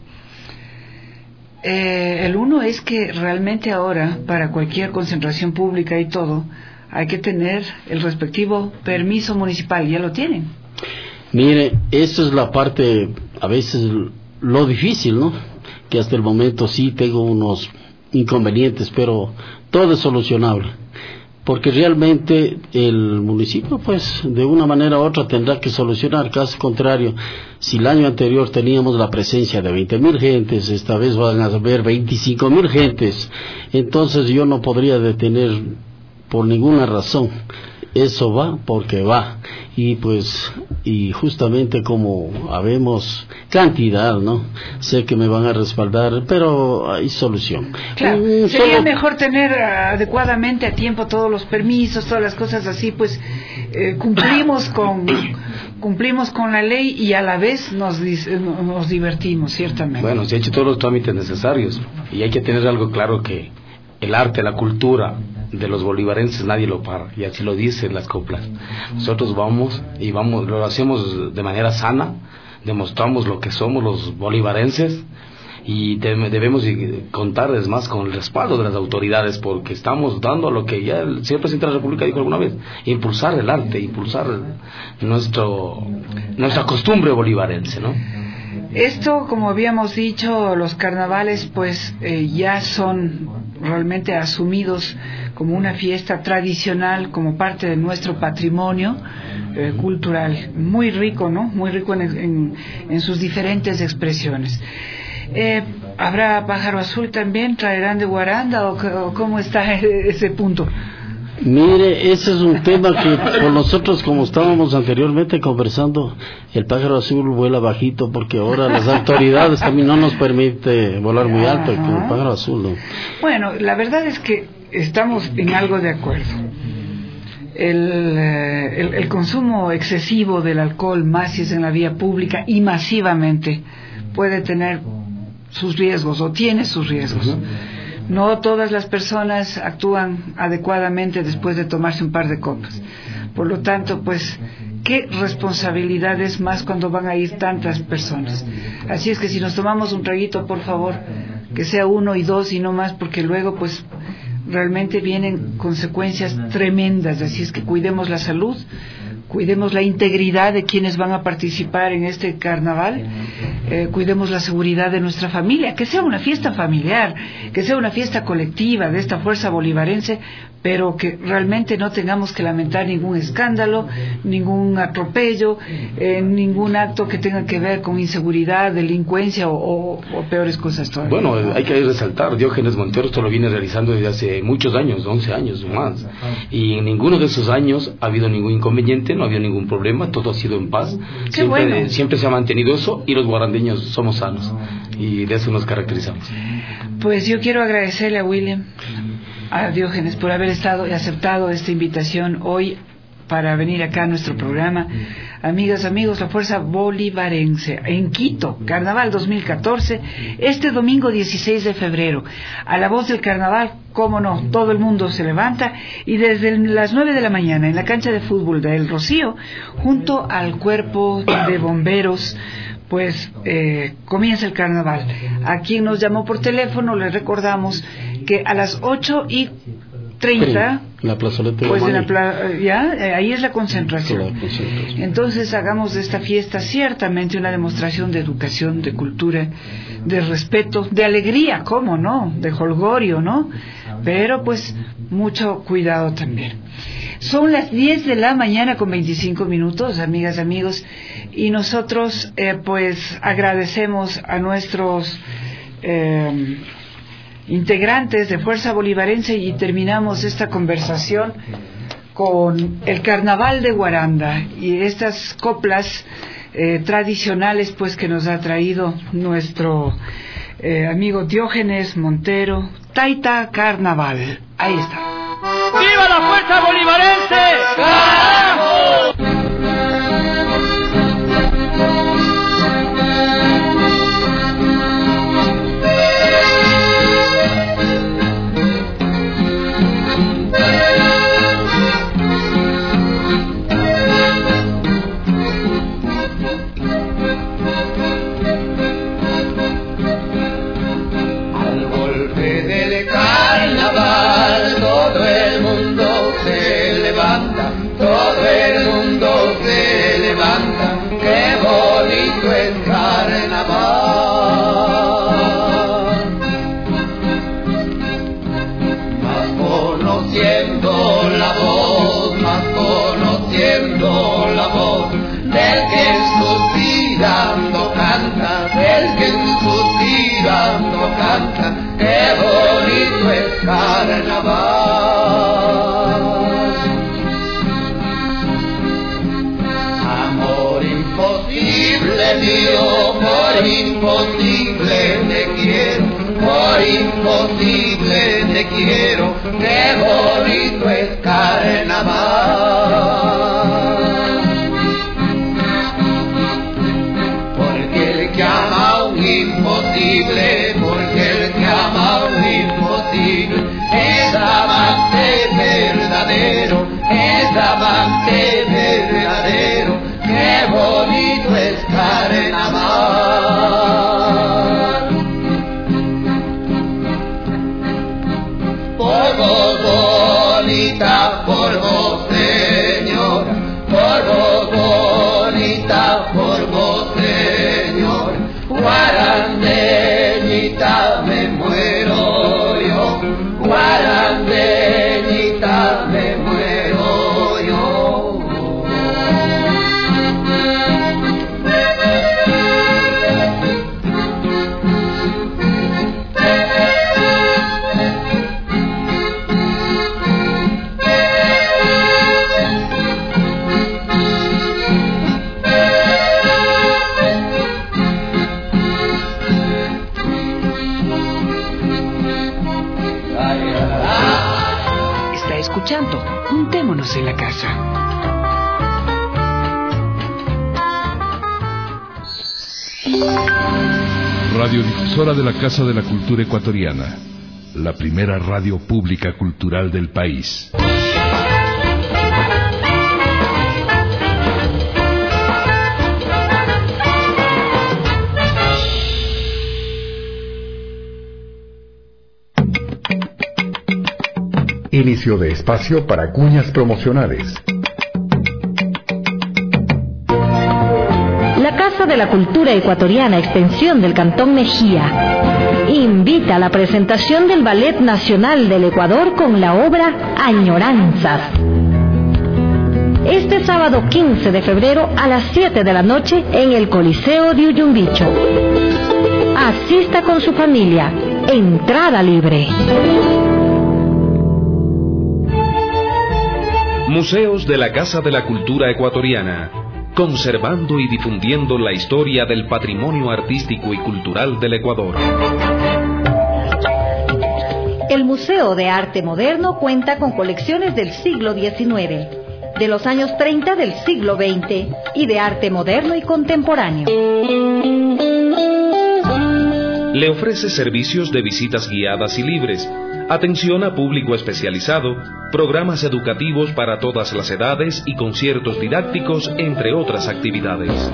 Eh, el uno es que realmente ahora, para cualquier concentración pública y todo, hay que tener el respectivo permiso municipal. ¿Ya lo tienen?
Mire, eso es la parte, a veces, lo difícil, ¿no? Que hasta el momento sí tengo unos inconvenientes, pero todo es solucionable. Porque realmente el municipio, pues, de una manera u otra tendrá que solucionar. Caso contrario, si el año anterior teníamos la presencia de veinte mil gentes, esta vez van a haber veinticinco mil gentes. Entonces yo no podría detener por ninguna razón. Eso va porque va. Y pues, y justamente como habemos cantidad, ¿no? Sé que me van a respaldar, pero hay solución.
Claro, mm, sería solo... mejor tener adecuadamente a tiempo todos los permisos, todas las cosas así, pues eh, cumplimos con cumplimos con la ley y a la vez nos, nos divertimos, ciertamente.
Bueno, se han hecho todos los trámites necesarios y hay que tener algo claro, que el arte, la cultura, de los bolivarenses nadie lo para, y así lo dicen las coplas. Nosotros vamos y vamos, lo hacemos de manera sana, demostramos lo que somos los bolivarenses, y debemos contar es más con el respaldo de las autoridades, porque estamos dando lo que ya el señor presidente de la República dijo alguna vez: impulsar el arte, impulsar nuestro nuestra costumbre bolivarense, ¿no?
Esto, como habíamos dicho, los carnavales pues eh, ya son realmente asumidos como una fiesta tradicional, como parte de nuestro patrimonio eh, cultural, muy rico, ¿no? Muy rico en, en, en sus diferentes expresiones. Eh, ¿Habrá pájaro azul también? ¿Traerán de Guaranda o, o cómo está ese punto?
Mire, ese es un tema que por nosotros, como estábamos anteriormente conversando, el pájaro azul vuela bajito porque ahora las autoridades también no nos permiten volar muy alto con el pájaro azul, ¿no?
Bueno, la verdad es que estamos en algo de acuerdo. El, el, el consumo excesivo del alcohol, más si es en la vía pública y masivamente, puede tener sus riesgos o tiene sus riesgos. Uh-huh. No todas las personas actúan adecuadamente después de tomarse un par de copas. Por lo tanto, pues, qué responsabilidad es más cuando van a ir tantas personas. Así es que si nos tomamos un traguito, por favor, que sea uno y dos y no más, porque luego, pues, realmente vienen consecuencias tremendas. Así es que cuidemos la salud, cuidemos la integridad de quienes van a participar en este carnaval, eh, cuidemos la seguridad de nuestra familia, que sea una fiesta familiar, que sea una fiesta colectiva de esta fuerza bolivarense, pero que realmente no tengamos que lamentar ningún escándalo, ningún atropello, eh, ningún acto que tenga que ver con inseguridad, delincuencia o, o, o peores cosas todavía.
Bueno, hay que resaltar, Diógenes Montero esto lo viene realizando desde hace muchos años, once años o más, y en ninguno de esos años ha habido ningún inconveniente, no ha habido ningún problema, todo ha sido en paz.
Qué
siempre,
bueno.
Siempre se ha mantenido eso, y los guarandeños somos sanos, y de eso nos caracterizamos.
Pues yo quiero agradecerle a William, a Diógenes, por haber estado y aceptado esta invitación hoy para venir acá a nuestro programa. Amigas, amigos, la Fuerza Bolivarense en Quito, Carnaval dos mil catorce, este domingo dieciséis de febrero. A la voz del carnaval, cómo no, todo el mundo se levanta, y desde las nueve de la mañana en la cancha de fútbol de El Rocío, junto al cuerpo de bomberos, pues eh, comienza el carnaval. A quien nos llamó por teléfono le recordamos que a las ocho y treinta,
la plazoleta
pues en la pla ya ahí es la concentración. la concentración. Entonces hagamos de esta fiesta ciertamente una demostración de educación, de cultura, de respeto, de alegría, cómo no, de jolgorio, ¿no? Pero pues mucho cuidado también. Son las diez de la mañana con veinticinco minutos, amigas, amigos, y nosotros eh, pues agradecemos a nuestros eh, integrantes de Fuerza Bolivarense, y terminamos esta conversación con el Carnaval de Guaranda y estas coplas eh, tradicionales pues que nos ha traído nuestro eh, amigo Diógenes Montero. Taita Carnaval, ahí está.
¡Viva la Fuerza Bolivarense! ¡Carajo! Todo el mundo se levanta, qué bonito es carnaval. Más conociendo la voz, más conociendo la voz del que suspirando canta, del que suspirando canta, qué bonito es carnaval. Imposible mío, por imposible te quiero, por imposible te quiero, qué bonito es carnaval. Porque el que ama un imposible, porque el que ama un imposible, es amante
Juntémonos en la casa.
Radiodifusora de la Casa de la Cultura Ecuatoriana, la primera radio pública cultural del país.
Inicio de espacio para cuñas promocionales.
La Casa de la Cultura Ecuatoriana, extensión del Cantón Mejía, invita a la presentación del Ballet Nacional del Ecuador con la obra Añoranzas. Este sábado quince de febrero a las siete de la noche en el Coliseo de Uyumbicho. Asista con su familia. Entrada libre.
Museos de la Casa de la Cultura Ecuatoriana, conservando y difundiendo la historia del patrimonio artístico y cultural del Ecuador.
El Museo de Arte Moderno cuenta con colecciones del siglo diecinueve, de los años treinta del siglo veinte y de arte moderno y contemporáneo.
Le ofrece servicios de visitas guiadas y libres, atención a público especializado, programas educativos para todas las edades y conciertos didácticos, entre otras actividades.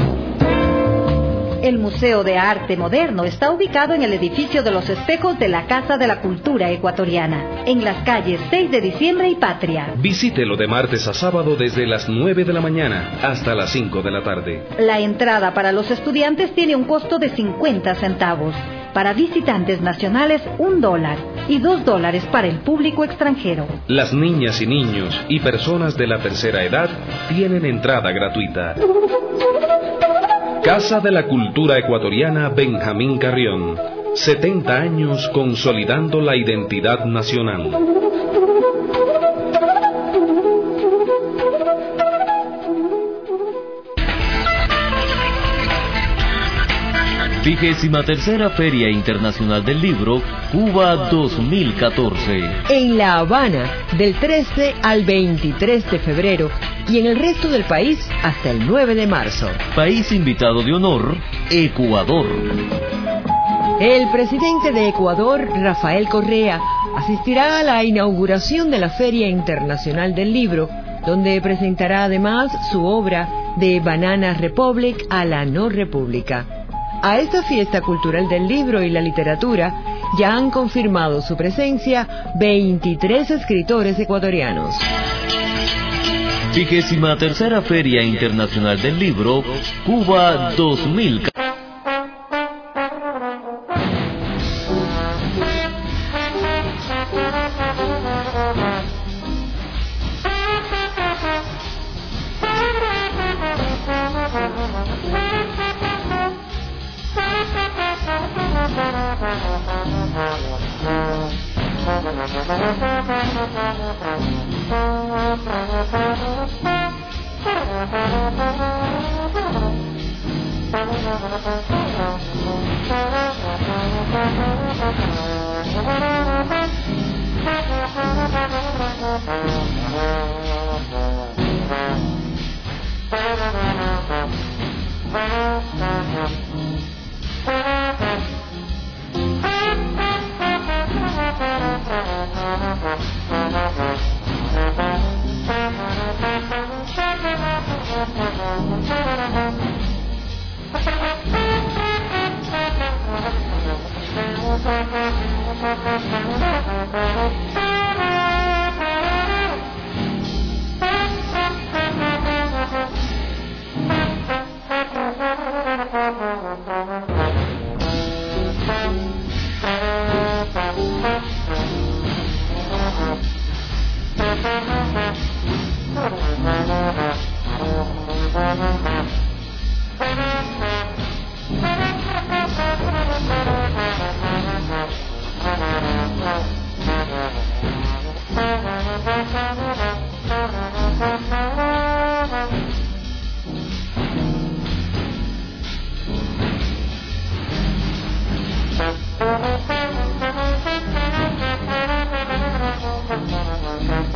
El Museo de Arte Moderno está ubicado en el edificio de los espejos de la Casa de la Cultura Ecuatoriana, en las calles seis de diciembre y Patria.
Visítelo de martes a sábado desde las nueve de la mañana hasta las cinco de la tarde.
La entrada para los estudiantes tiene un costo de cincuenta centavos. Para visitantes nacionales, un dólar y dos dólares para el público extranjero.
Las niñas y niños y personas de la tercera edad tienen entrada gratuita. Casa de la Cultura Ecuatoriana Benjamín Carrión. setenta años consolidando la identidad nacional.
Vigésima tercera Feria Internacional del Libro, Cuba dos mil catorce.
En La Habana, del trece al veintitrés de febrero, y en el resto del país hasta el nueve de marzo.
País invitado de honor, Ecuador.
El presidente de Ecuador, Rafael Correa, asistirá a la inauguración de la Feria Internacional del Libro, donde presentará además su obra de Banana Republic a la no república. A esta fiesta cultural del libro y la literatura ya han confirmado su presencia veintitrés escritores ecuatorianos.
Vigésima tercera Feria Internacional del Libro, Cuba dos mil catorce.
Thank you.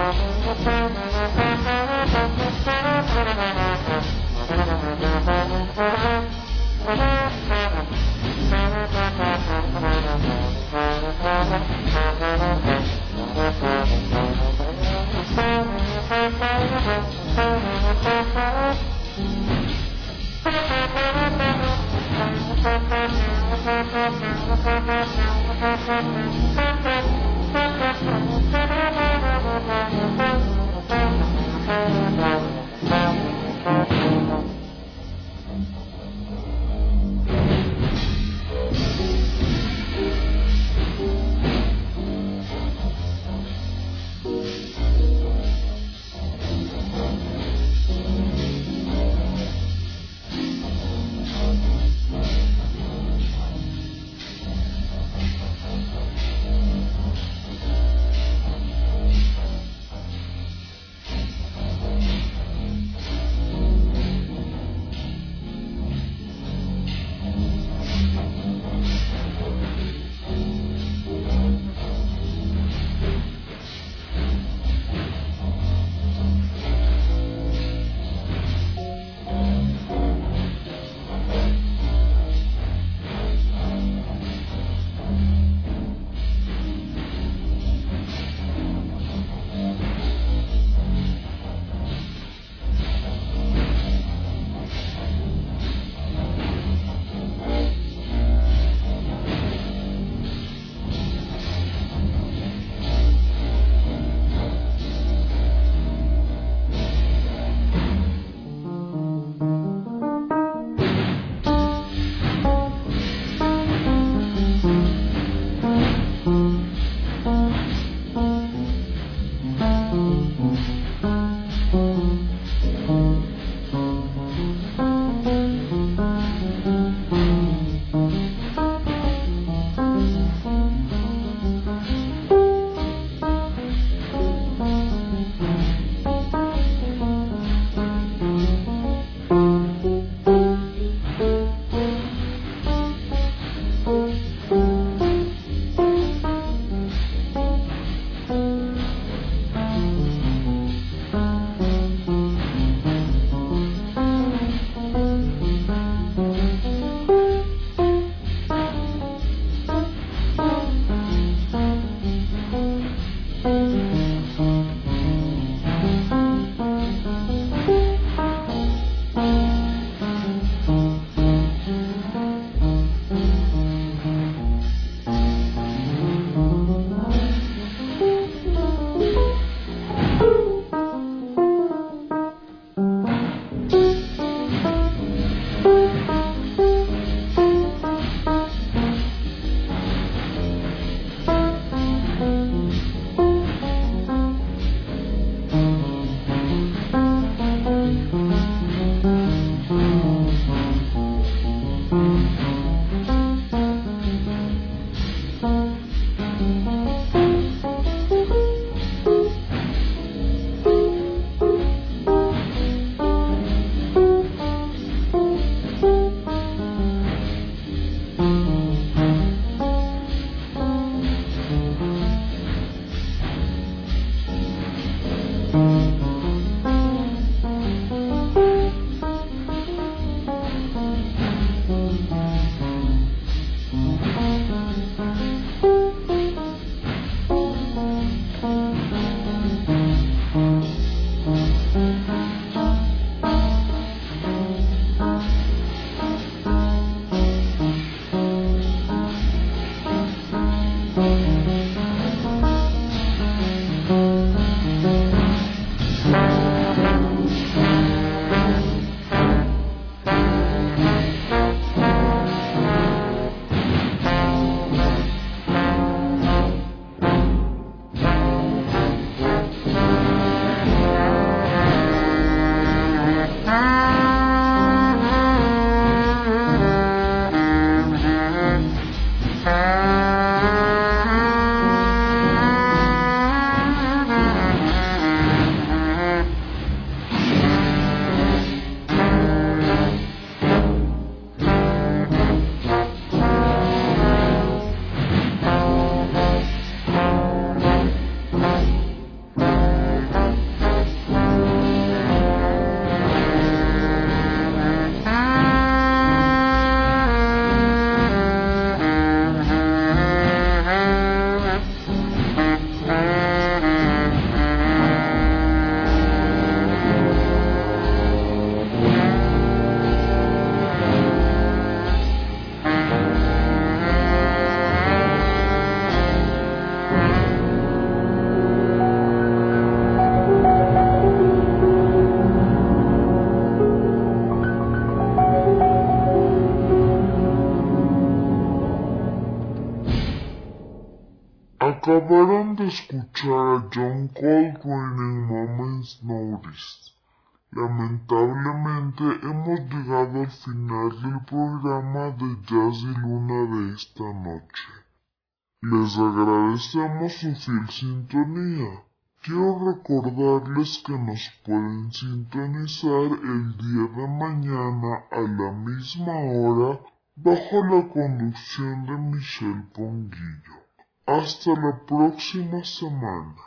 Acabaron de escuchar a John Coltrane en Moments Notice. Lamentablemente hemos llegado al final del programa de Jazz y Luna de esta noche. Les agradecemos su fiel sintonía. Quiero recordarles que nos pueden sintonizar el día de mañana a la misma hora bajo la conducción de Michelle Ponguillo. Hasta la próxima semana.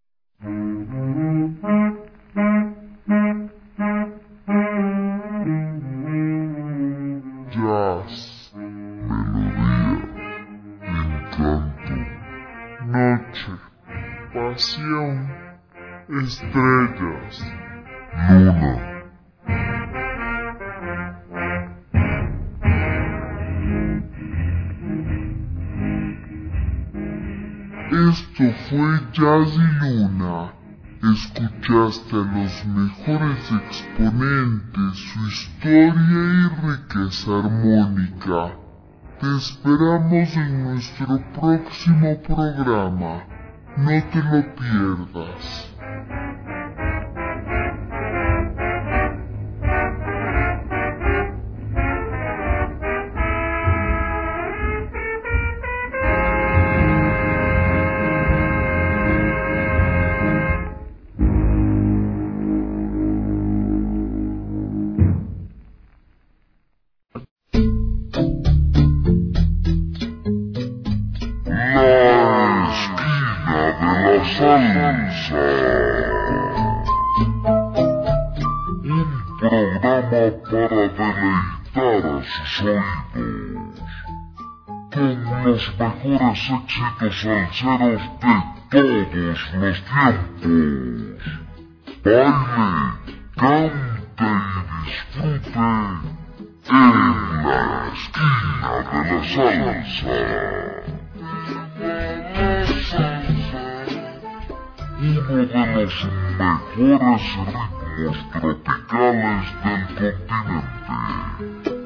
Jazz, melodía, encanto, noche, pasión, estrellas, luna. Esto fue Jazz y Luna. Escuchaste a los mejores exponentes, su historia y riqueza armónica. Te esperamos en nuestro próximo programa. No te lo pierdas. Los mejores éxitos salseros de todos los tiempos. Baile, cante y disfrute en la esquina de la salsa. Uno de los mejores ritmos tropicales del continente.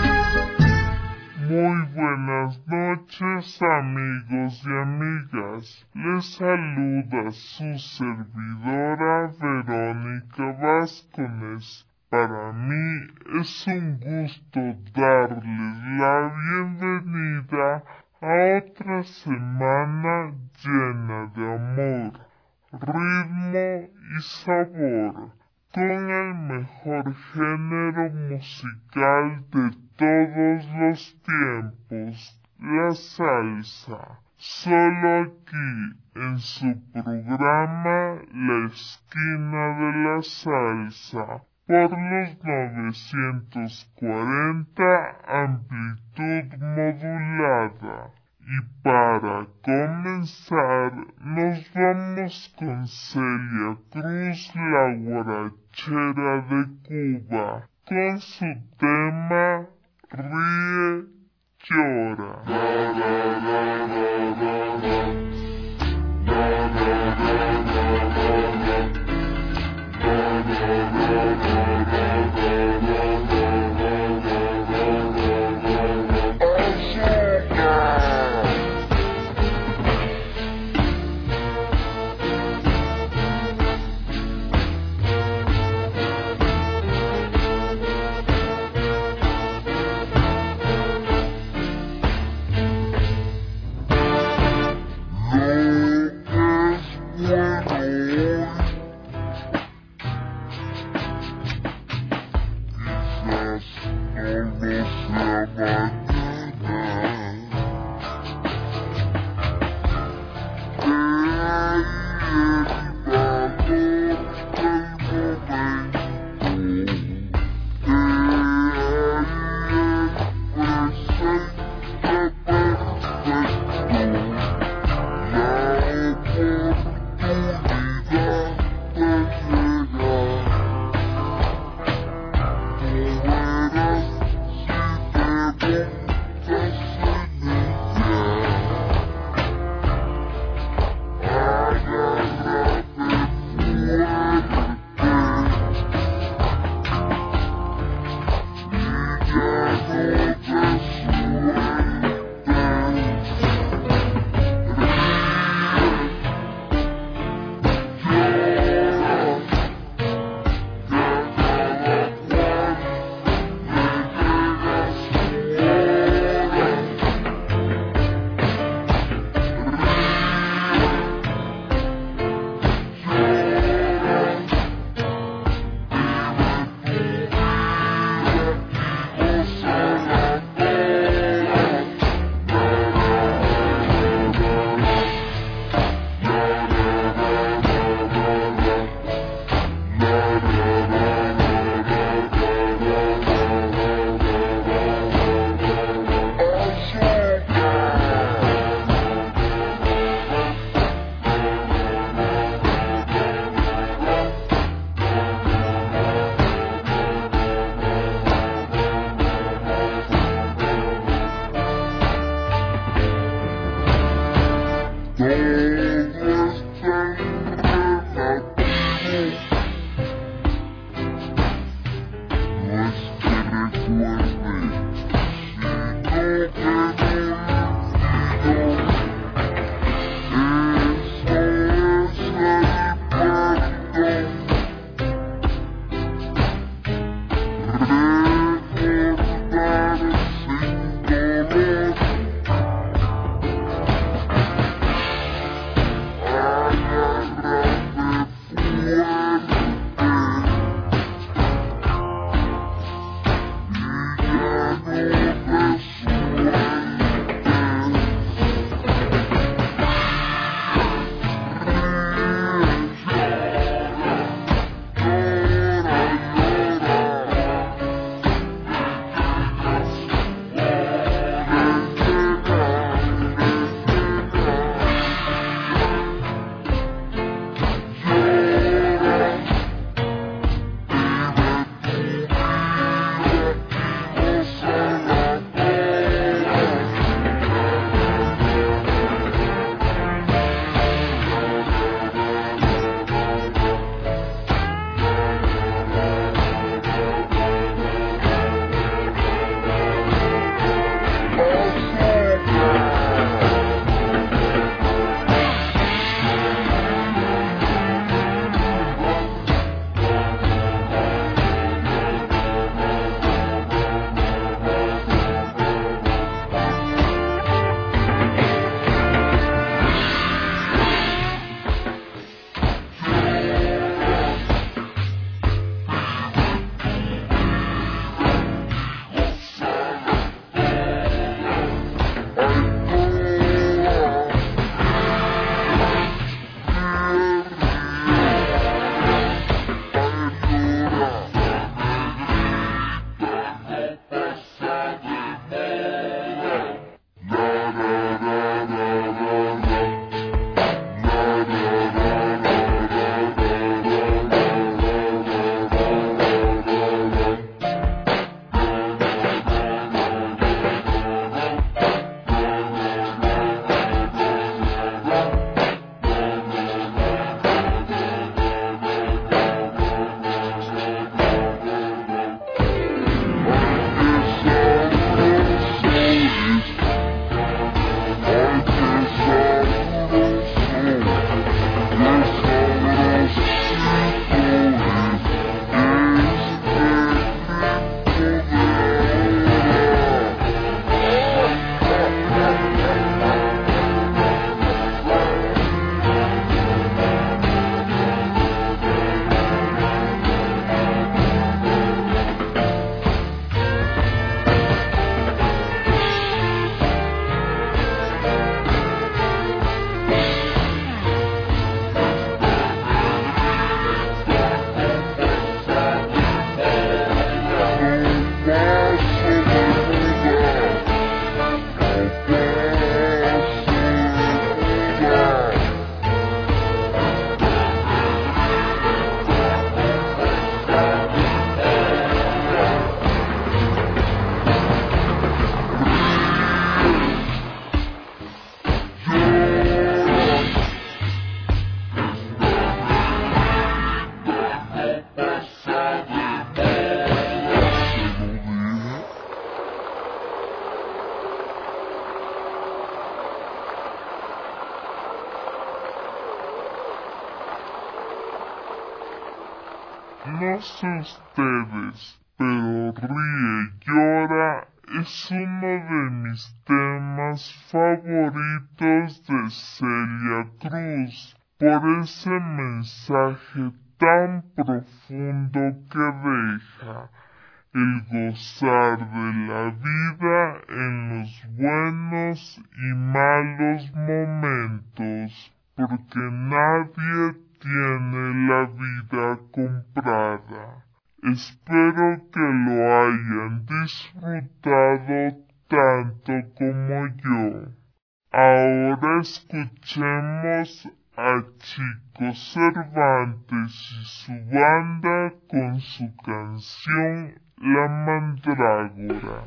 Muy buenas noches, amigos y amigas. Les saluda su servidora Verónica Vázquez. Para mí es un gusto darles la bienvenida a otra semana llena de amor, ritmo y sabor, con el mejor género musical de todos los tiempos, la salsa, solo aquí en su programa La Esquina de la Salsa, por los novecientos cuarenta amplitud modulada. Y para comenzar nos vamos con Celia Cruz, la guarachera de Cuba, con su tema Ríe, llora. Yeah. No sé ustedes, pero Ríe, Llora es uno de mis temas favoritos de Celia Cruz, por ese mensaje tan profundo que deja, el gozar de la vida en los buenos y malos momentos, porque nadie tiene la vida comprada. Espero que lo hayan disfrutado tanto como yo. Ahora escuchemos a Chico Cervantes y su banda con su canción La Mandrágora.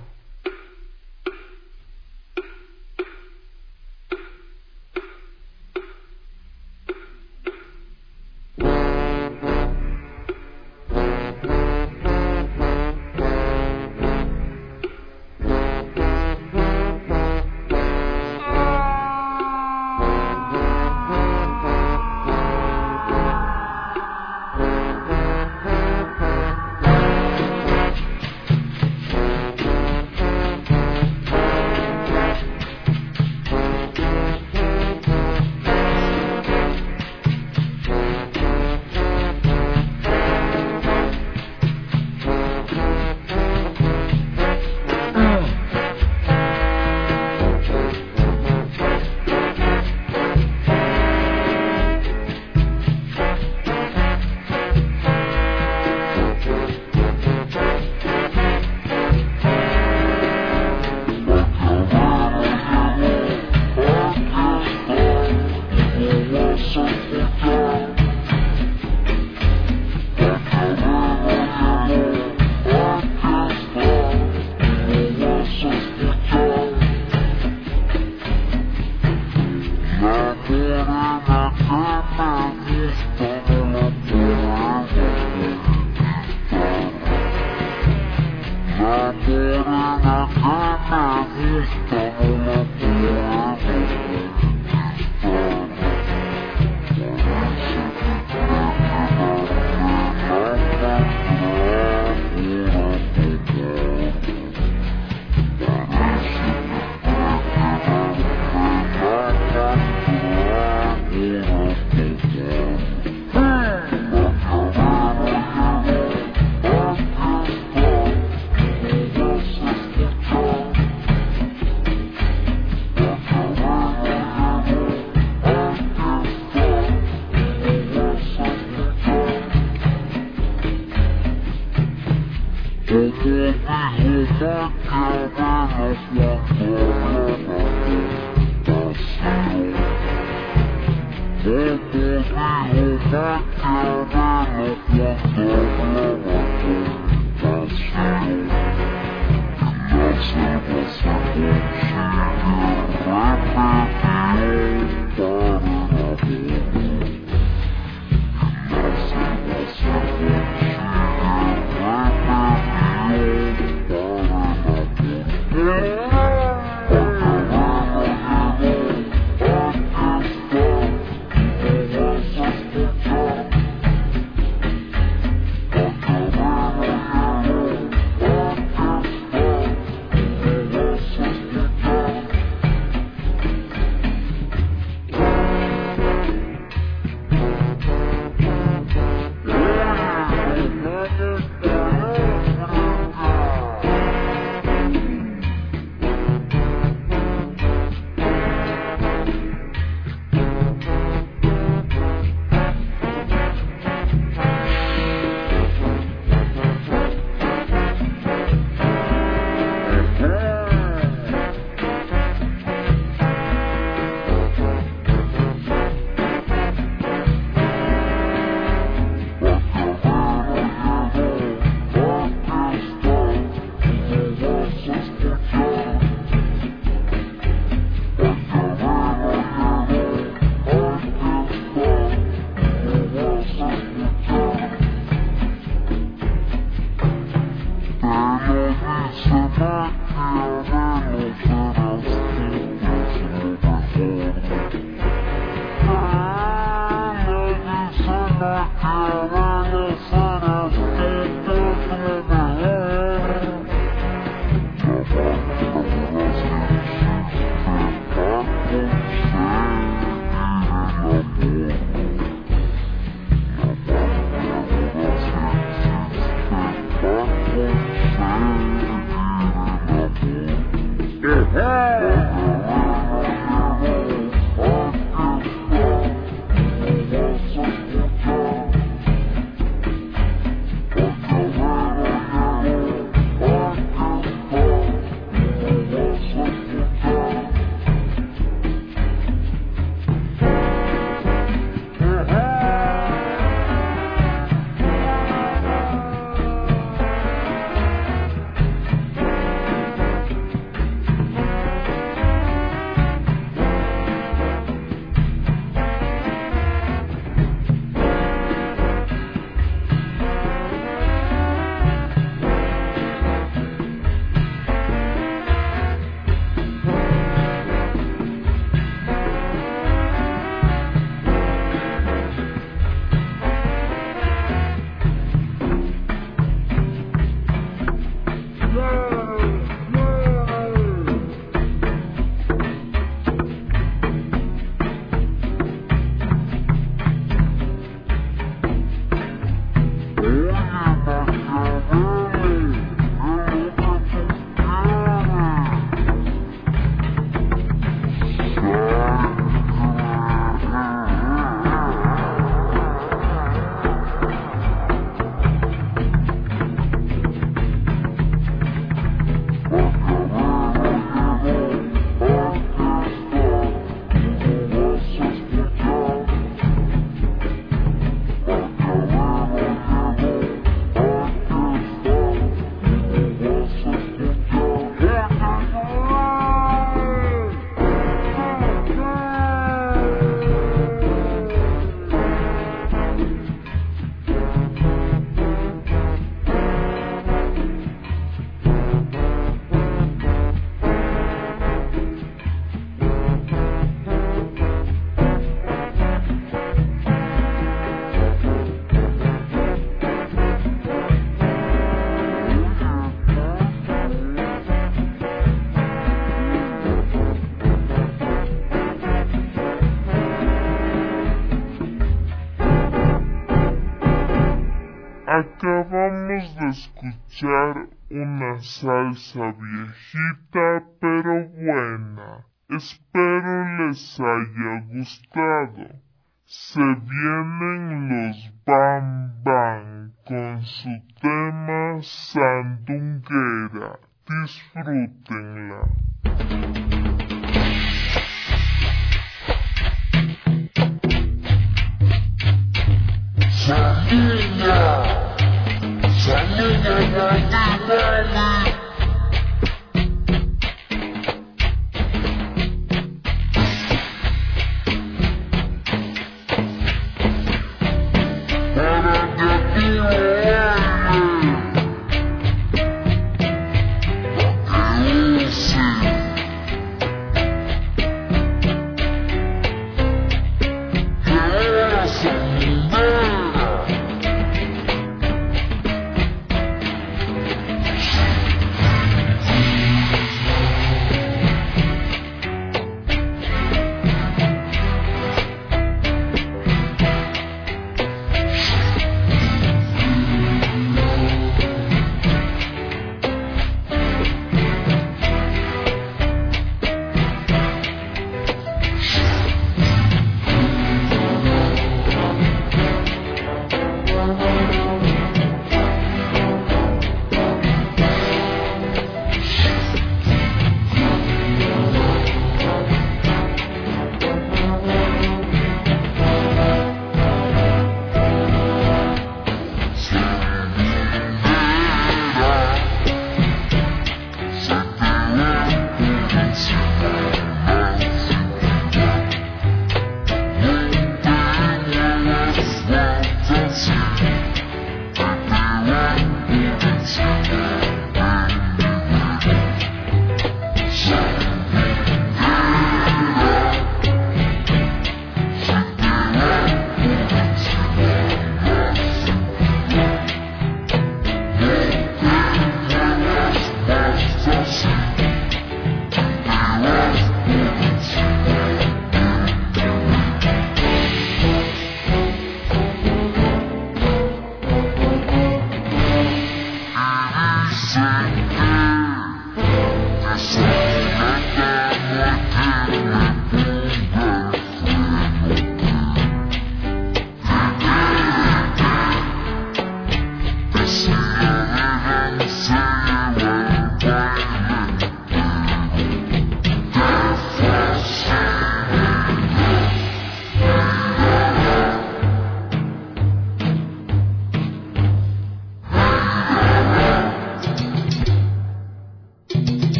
Acabamos de escuchar una salsa viejita pero buena. Espero les haya gustado. Se vienen los Bam Bam con su tema Sandunguera. Disfrútenla. Sandunga, Sandunga, Sandunga.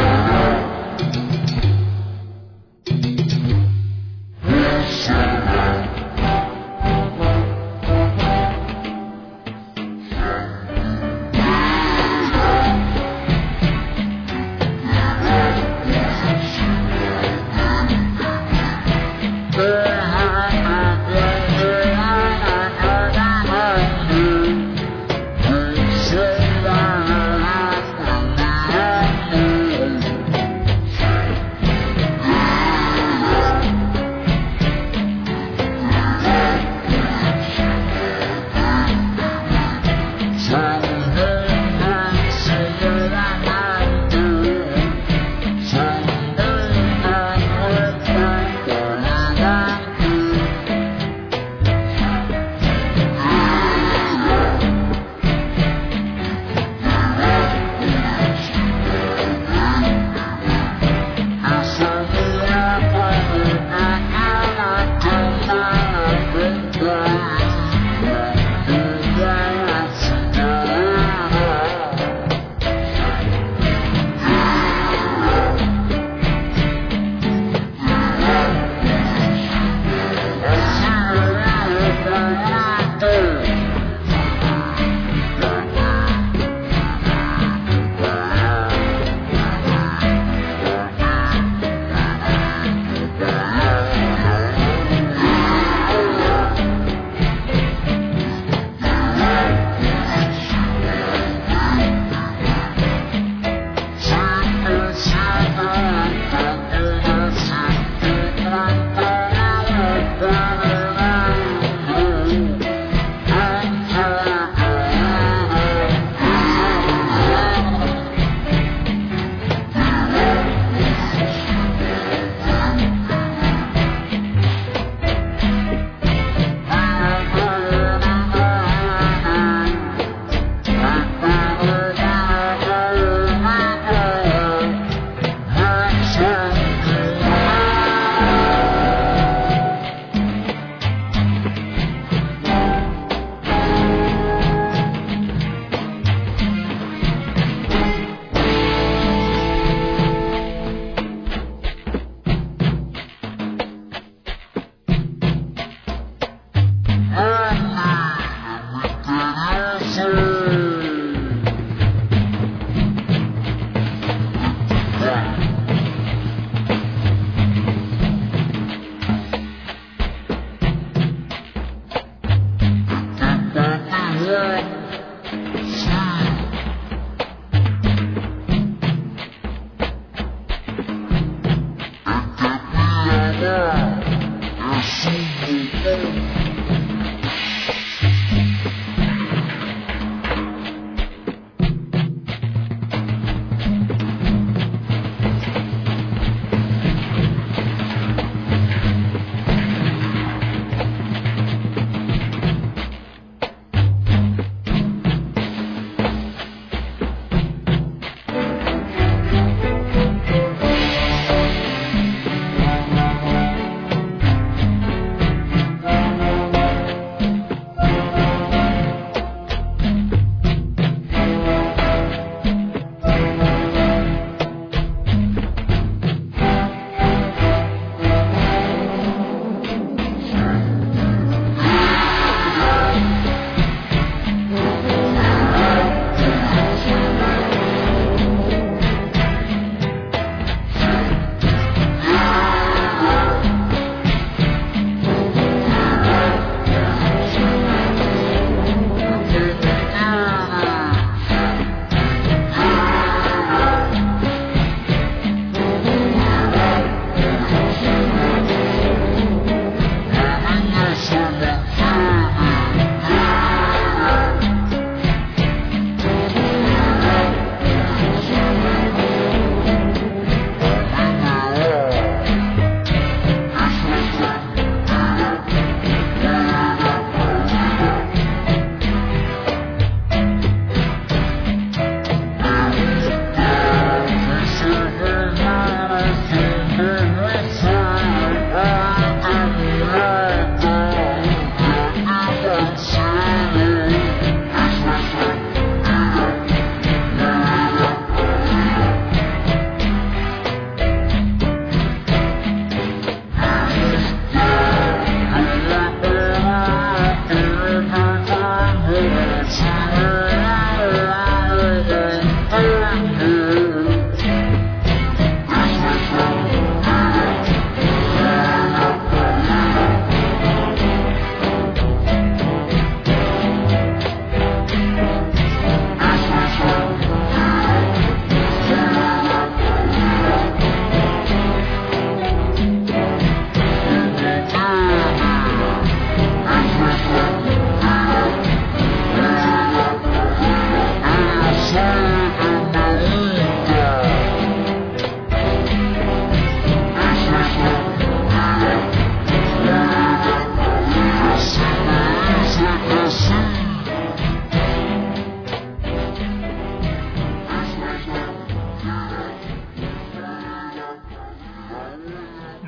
Sandunga.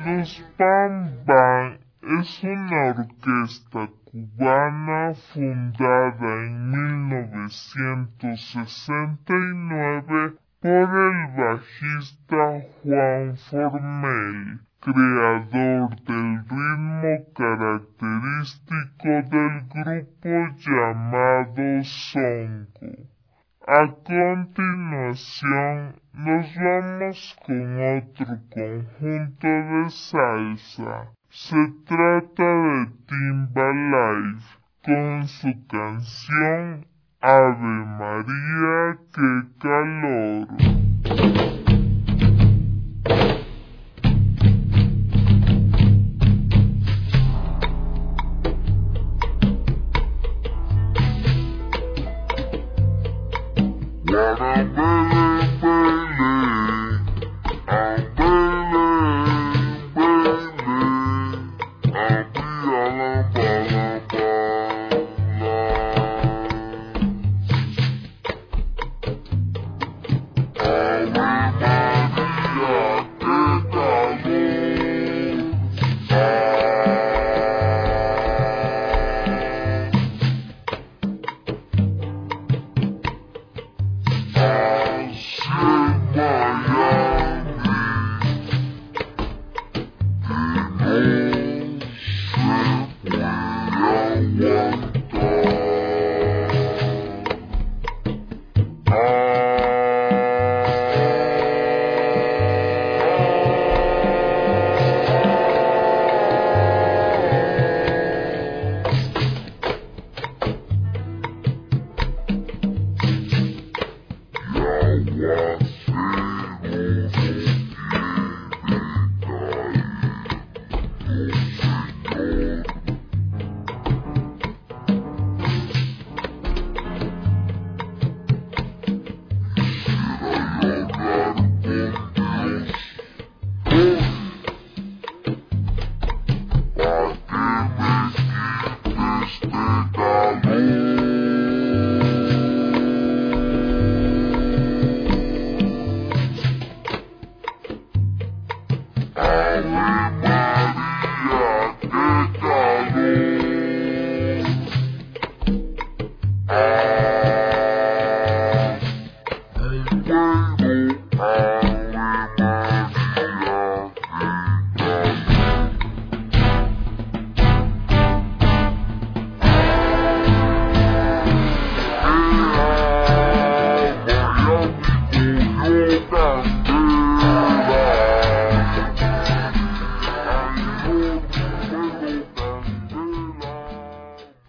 Los Bam Bam es una orquesta cubana fundada en mil novecientos sesenta y nueve por el bajista Juan Formel, creador del ritmo característico del grupo llamado songo. A continuación nos vamos con otro conjunto de salsa. Se trata de Timberlife con su canción Ave María, qué calor.
Go.